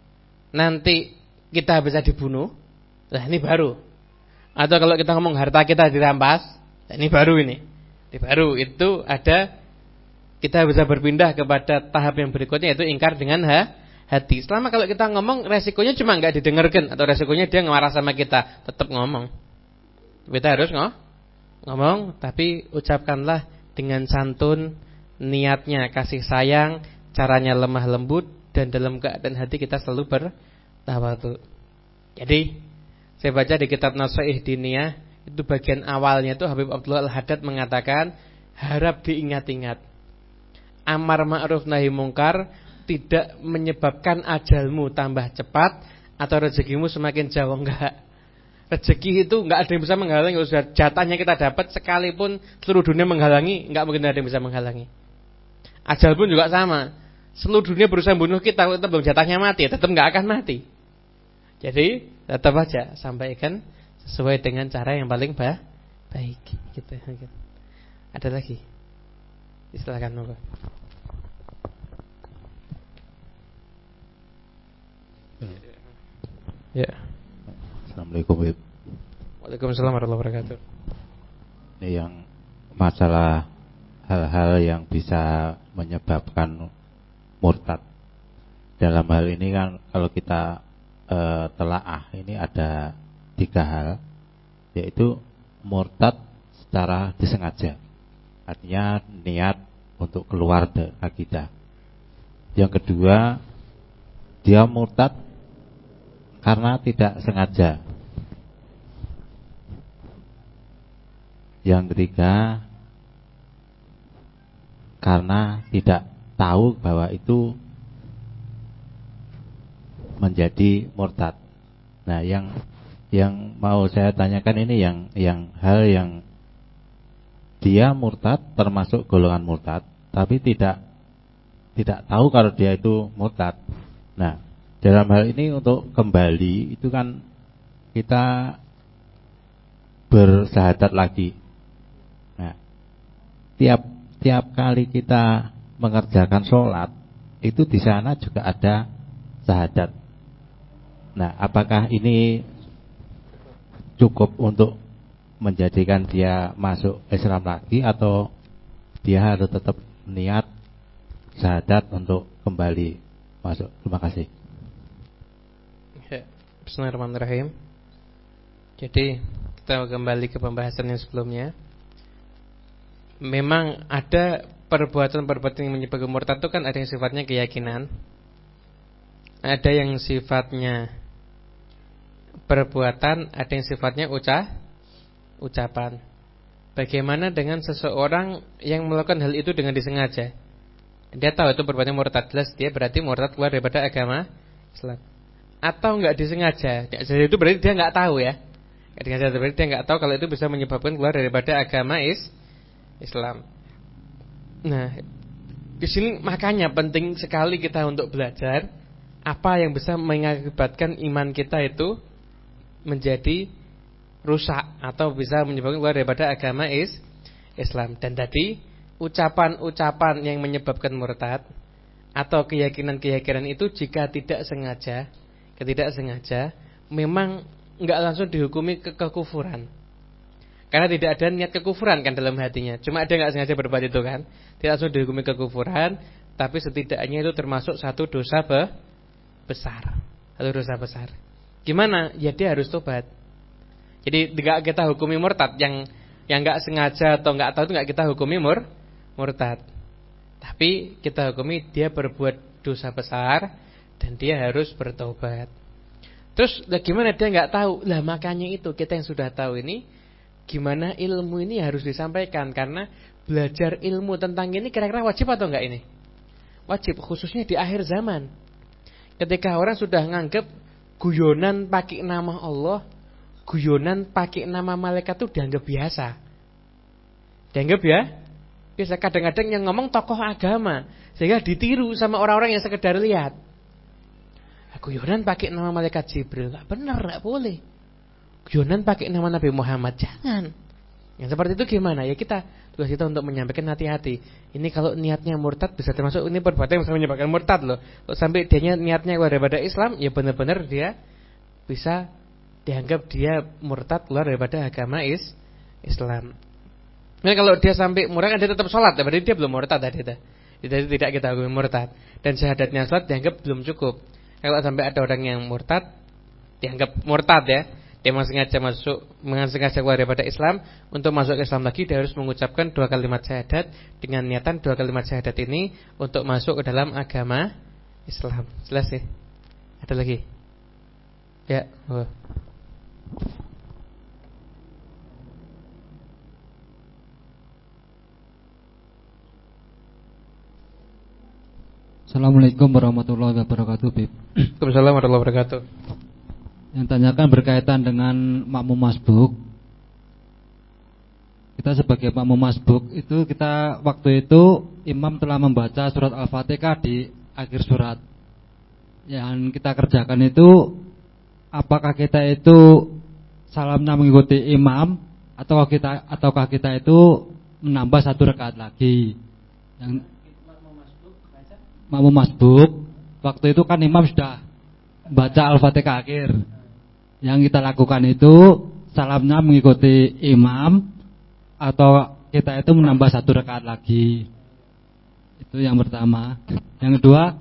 nanti kita bisa dibunuh, nah ini baru. Atau kalau kita ngomong harta kita dirampas, nah ini baru ini. Ini baru itu ada, kita bisa berpindah kepada tahap yang berikutnya, yaitu ingkar dengan ha, hati. Selama kalau kita ngomong resikonya cuma enggak didengarkan, atau resikonya dia marah sama kita, tetap ngomong. Kita harus ngomong, ngomong, tapi ucapkanlah dengan santun, niatnya kasih sayang, caranya lemah lembut, dan dalam keadaan hati kita selalu bertawadhu. Jadi saya baca di kitab Nasaih Diniyah, itu bagian awalnya itu Habib Abdullah Al-Haddad mengatakan, harap diingat-ingat, amar ma'ruf nahi mungkar tidak menyebabkan ajalmu tambah cepat atau rezekimu semakin jauh. Enggak. Rezeki itu enggak ada yang bisa menghalangi. Kalau sudah jatahnya kita dapat, sekalipun seluruh dunia menghalangi, enggak mungkin ada yang bisa menghalangi. Ajal pun juga sama. Seluruh dunia berusaha bunuh kita, kalau kita belum jatahnya mati, tetap enggak akan mati. Jadi tetap aja sampaikan sesuai dengan cara yang paling Baik, gitu. Ada lagi? Silakan, Bapak. Ya. Assalamualaikum. Waalaikumsalam warahmatullahi wabarakatuh. Ini yang masalah hal-hal yang bisa menyebabkan murtad. Dalam hal ini kan kalau kita e, telaah ini ada tiga hal, yaitu murtad secara disengaja, artinya niat untuk keluar dari akidah. Yang kedua, dia murtad karena tidak sengaja. Yang ketiga, karena tidak tahu bahwa itu menjadi murtad. Nah, yang yang mau saya tanyakan ini yang yang hal yang dia murtad termasuk golongan murtad, tapi tidak tidak tahu kalau dia itu murtad. Nah, dalam hal ini untuk kembali itu kan kita bersyahadat lagi. Nah, tiap tiap kali kita mengerjakan sholat itu di sana juga ada syahadat. Nah, apakah ini cukup untuk menjadikan dia masuk Islam lagi, atau dia harus tetap niat syahadat untuk kembali masuk? Terima kasih. Ya, bismillahirrahmanirrahim. Jadi kita kembali ke pembahasan yang sebelumnya. Memang ada perbuatan-perbuatan yang menyebabkan murtad itu kan ada yang sifatnya keyakinan, ada yang sifatnya perbuatan, ada yang sifatnya ucap, ucapan. Bagaimana dengan seseorang yang melakukan hal itu dengan disengaja? Dia tahu itu perbuatan murtad, jelas dia berarti murtad, keluar daripada agama Islam. Atau enggak disengaja, jadi itu berarti dia enggak tahu ya. Enggak disengaja berarti dia enggak tahu kalau itu bisa menyebabkan keluar daripada agama is Islam. Nah, di sini makanya penting sekali kita untuk belajar apa yang bisa mengakibatkan iman kita itu menjadi rusak atau bisa menyebabkan keluar daripada agama is Islam. Dan tadi ucapan-ucapan yang menyebabkan murtad atau keyakinan-keyakinan itu jika tidak sengaja, ketidak sengaja, memang enggak langsung dihukumi ke kekufuran. Karena tidak ada niat kekufuran kan dalam hatinya. Cuma dia enggak sengaja berbuat itu kan. Tidak langsung dihukumi kekufuran, tapi setidaknya itu termasuk satu dosa be besar. Satu dosa besar. Gimana? Ya dia harus tobat. Jadi tidak kita hukumi murtad, yang yang enggak sengaja atau enggak tahu itu enggak kita hukumi mur, murtad. Tapi kita hukumi dia berbuat dosa besar dan dia harus bertobat. Terus gimana dia enggak tahu? Lah makanya itu kita yang sudah tahu ini, gimana ilmu ini harus disampaikan. Karena belajar ilmu tentang ini kira-kira wajib atau enggak ini? Wajib, khususnya di akhir zaman. Ketika orang sudah nganggap guyonan pakai nama Allah, guyonan pakai nama malaikat itu dianggap biasa. Dianggap ya biasa. Kadang-kadang yang ngomong tokoh agama, sehingga ditiru sama orang-orang yang sekedar lihat. Guyonan pakai nama malaikat Jibril, enggak benar, enggak boleh. Guyonan pakai nama Nabi Muhammad, jangan. Yang seperti itu gimana? Ya kita, tugas kita untuk menyampaikan hati-hati. Ini kalau niatnya murtad bisa termasuk ini perbuatan yang bisa menyebabkan murtad loh. Kalau sampai dia niatnya keluar daripada Islam, ya benar-benar dia bisa dianggap dia murtad, keluar daripada agama is Islam. Nah kalau dia sampai murtad, dia tetap sholat, berarti dia belum murtad tadi. Jadi tidak kita hukumi murtad. Dan syahadatnya sholat dianggap belum cukup. Kalau sampai ada orang yang murtad, dianggap murtad ya. Dia sengaja masuk, sengaja keluar daripada Islam, untuk masuk ke Islam lagi dia harus mengucapkan dua kalimat syahadat dengan niatan dua kalimat syahadat ini untuk masuk ke dalam agama Islam. Jelas ya? Ada lagi? Ya. Oh. Assalamualaikum warahmatullahi wabarakatuh, Bib. Waalaikumsalam warahmatullahi wabarakatuh. Yang tanyakan berkaitan dengan makmum masbuk. Kita sebagai makmum masbuk itu kita waktu itu imam telah membaca surat Al-Fatihah di akhir surat. Yang kita kerjakan itu apakah kita itu salamnya mengikuti imam atau kita ataukah kita itu menambah satu rakaat lagi. Yang makmum masbuk, waktu itu kan imam sudah baca Al-Fatihah akhir. Yang kita lakukan itu salamnya mengikuti imam atau kita itu menambah satu rakaat lagi. Itu yang pertama. Yang kedua,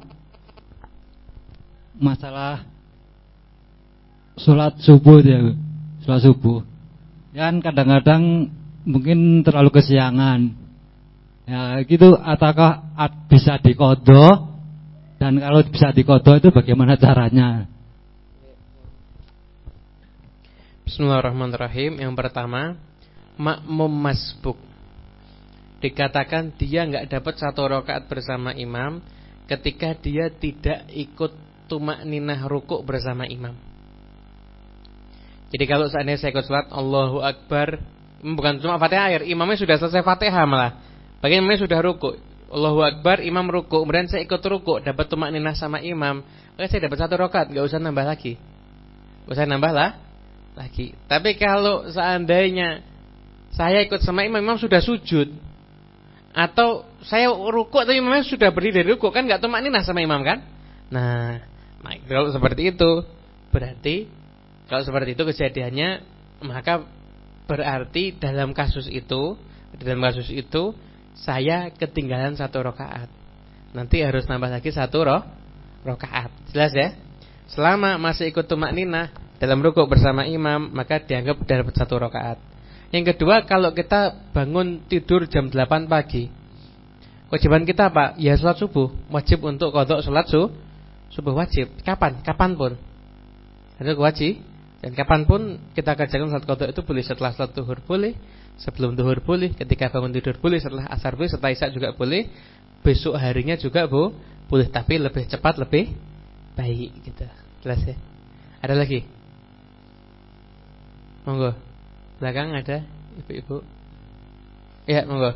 masalah sholat subuh ya, sholat subuh. Kan kadang-kadang mungkin terlalu kesiangan. Ya gitu, ataukah bisa diqodho? Dan kalau bisa diqodho itu bagaimana caranya? Bismillahirrahmanirrahim. Yang pertama, makmum masbuk. Dikatakan dia enggak dapat satu rakaat bersama imam ketika dia tidak ikut tumakninah rukuk bersama imam. Jadi kalau seandainya saya ikut sholat Allahu Akbar, bukan cuma Fatihah akhir, imamnya sudah selesai Fatihah malah. Bagian imamnya sudah rukuk, Allahu Akbar, imam rukuk, kemudian saya ikut rukuk, dapat tumakninah sama imam, maka saya dapat satu rakaat, enggak usah nambah lagi. Enggak usah nambah lah lagi. Tapi kalau seandainya saya ikut sama imam, imam sudah sujud, atau saya rukuk tapi imamnya sudah berdiri dari rukuk, kan enggak tumakninah sama imam kan? Nah, nah kalau seperti itu berarti kalau seperti itu kejadiannya, maka berarti dalam kasus itu, dalam kasus itu saya ketinggalan satu rakaat. Nanti harus nambah lagi satu roh, rakaat. Jelas ya? Selama masih ikut tumakninah dalam rukuk bersama imam, maka dianggap dapat satu rakaat. Yang kedua, kalau kita bangun tidur jam delapan pagi, kewajiban kita apa? Ya sholat subuh. Wajib untuk qadha sholat su, subuh wajib. Kapan? Kapanpun. Itu wajib. Dan kapanpun kita kerjakan salat qadha itu boleh, setelah salat zuhur boleh, sebelum zuhur boleh, ketika bangun tidur boleh, setelah asar boleh, setelah isya juga boleh, besok harinya juga bu, boleh, tapi lebih cepat lebih baik gitu. Jelas ya? Ada lagi? Monggo. Belakang ada ibu-ibu. Iya, monggo.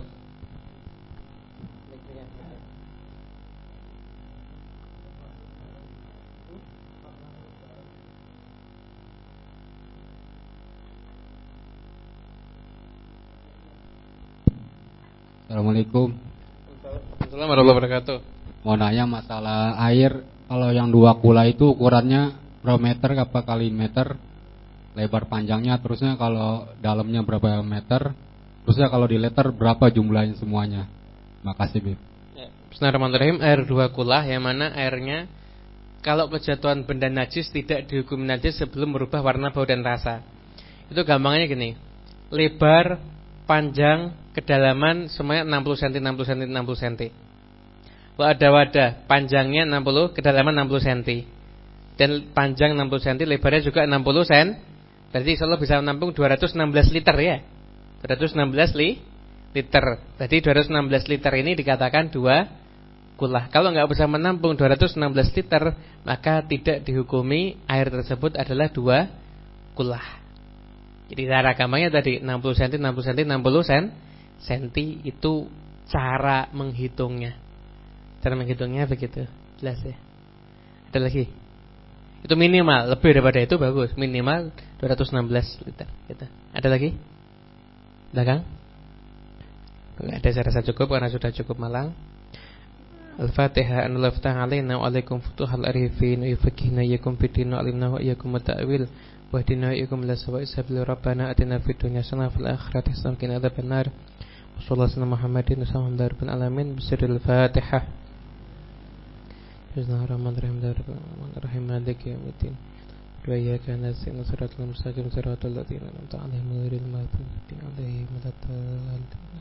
Assalamualaikum. Assalamualaikum warahmatullahi wabarakatuh. Mau nanya masalah air, kalau yang dua kula itu ukurannya berapa meter apa kali meter lebar panjangnya, terusnya kalau dalamnya berapa meter, terusnya kalau di liter berapa jumlahnya semuanya. Makasih Bib. Ya, Bismillahirrahmanirrahim. Air dua kula yang mana airnya kalau kejatuhan benda najis tidak dihukum najis sebelum berubah warna, bau dan rasa. Itu gampangnya gini. Lebar, panjang, kedalaman semuanya enam puluh sentimeter, enam puluh sentimeter, enam puluh sentimeter. Kalau ada wadah, panjangnya enam puluh, kedalaman enam puluh sentimeter. Dan panjang enam puluh sentimeter, lebarnya juga enam puluh sentimeter. Berarti insya Allah bisa menampung dua ratus enam belas liter ya. dua ratus enam belas li, liter. Berarti dua ratus enam belas liter ini dikatakan dua kulah. Kalau enggak bisa menampung dua ratus enam belas liter, maka tidak dihukumi air tersebut adalah dua kulah. Jadi cara gampangnya tadi enam puluh sentimeter, enam puluh sentimeter, enam puluh sentimeter itu cara menghitungnya. Cara menghitungnya begitu. Jelas ya? Ada lagi? Itu minimal, lebih daripada itu bagus. Minimal dua ratus enam belas liter gitu. Ada lagi? Belakang? Enggak ada, saya rasa cukup karena sudah cukup malang. Al-Fatihah. An laftah alaina wa alaikum futuhal arifin wa yufakihna yakum fiddin wa alimna wa yakum ta'wil wa hdina yakum la sawa'i sabil rabbana atina fid dunya hasanah fil akhirati hasanah wa qina adzabannar. Wassallallahu ala Muhammadin sallallahu alaihi alamin bisirril Fatihah. Bismillahirrahmanirrahim. Bismillahirrahmanirrahim. Maliki yaumiddin. Wa iyyaka nasta'in siratal mustaqim siratal ladzina an'amta 'alaihim ghairil maghdubi 'alaihim waladdallin.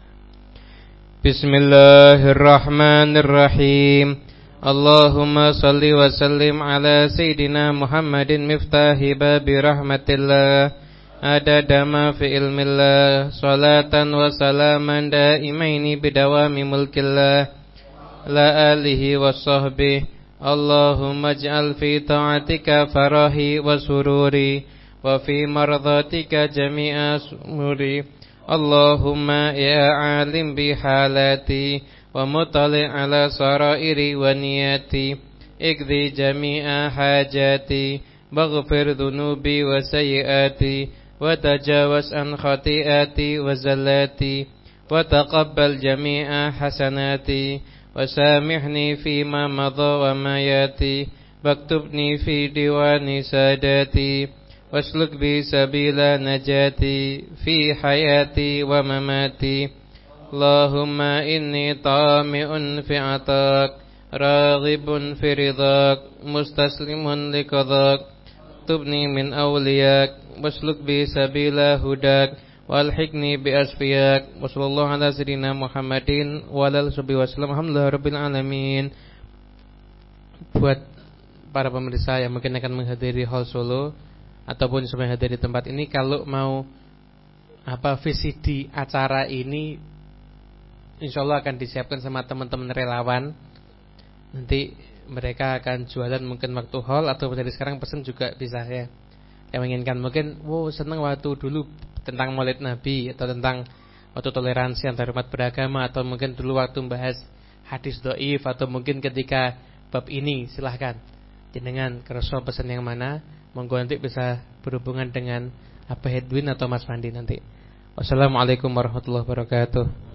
Bismillahirrahmanirrahim. Allahumma salli wa sallim ala sayyidina Muhammadin miftahi babi rahmatillah adada ma fi ilmillah salatan wa salaman daimaini bidawami mulkillah la alihi wa sahbihi. Allahumma ij'al fi ta'atika farahi wa sururi wa fi mardhatika jami'a sumuri. Allahumma ya alim bi halati wa mutali' ala sarairi wa niyati ikdi jami'a hajati baghfir dhunubi wa sayyiati وتجاوز عن خطيئاتي وزلاتي وتقبل جميع حسناتي وسامحني فيما مضى وما ياتي واكتبني في ديوان ساداتي واسلك بي سبيل نجاتي في حياتي ومماتي اللهم إني طامع في عطاك راغب في رضاك مستسلم لقضاك اكتبني من أولياك واسلك بي سبيل هداك والحقني بأسفياك وصلى الله على سيدنا محمدin wa ala alihi wasallam. Alhamdulillahirabbil alamin. Buat para pemirsa yang mungkin akan menghadiri Hall Solo ataupun yang menghadiri tempat ini, kalau mau apa V C D acara ini insyaallah akan disiapkan sama teman-teman relawan. Nanti mereka akan jualan mungkin waktu hall atau dari sekarang pesen juga bisa ya. Yang menginginkan mungkin wow senang waktu dulu tentang Maulid Nabi atau tentang waktu toleransi antar umat beragama, atau mungkin dulu waktu membahas hadis dhaif, atau mungkin ketika bab ini, silahkan jenengan kerso pesan yang mana, monggo nanti bisa berhubungan dengan Abah Edwin atau Mas Fandi nanti. Wassalamualaikum warahmatullahi wabarakatuh.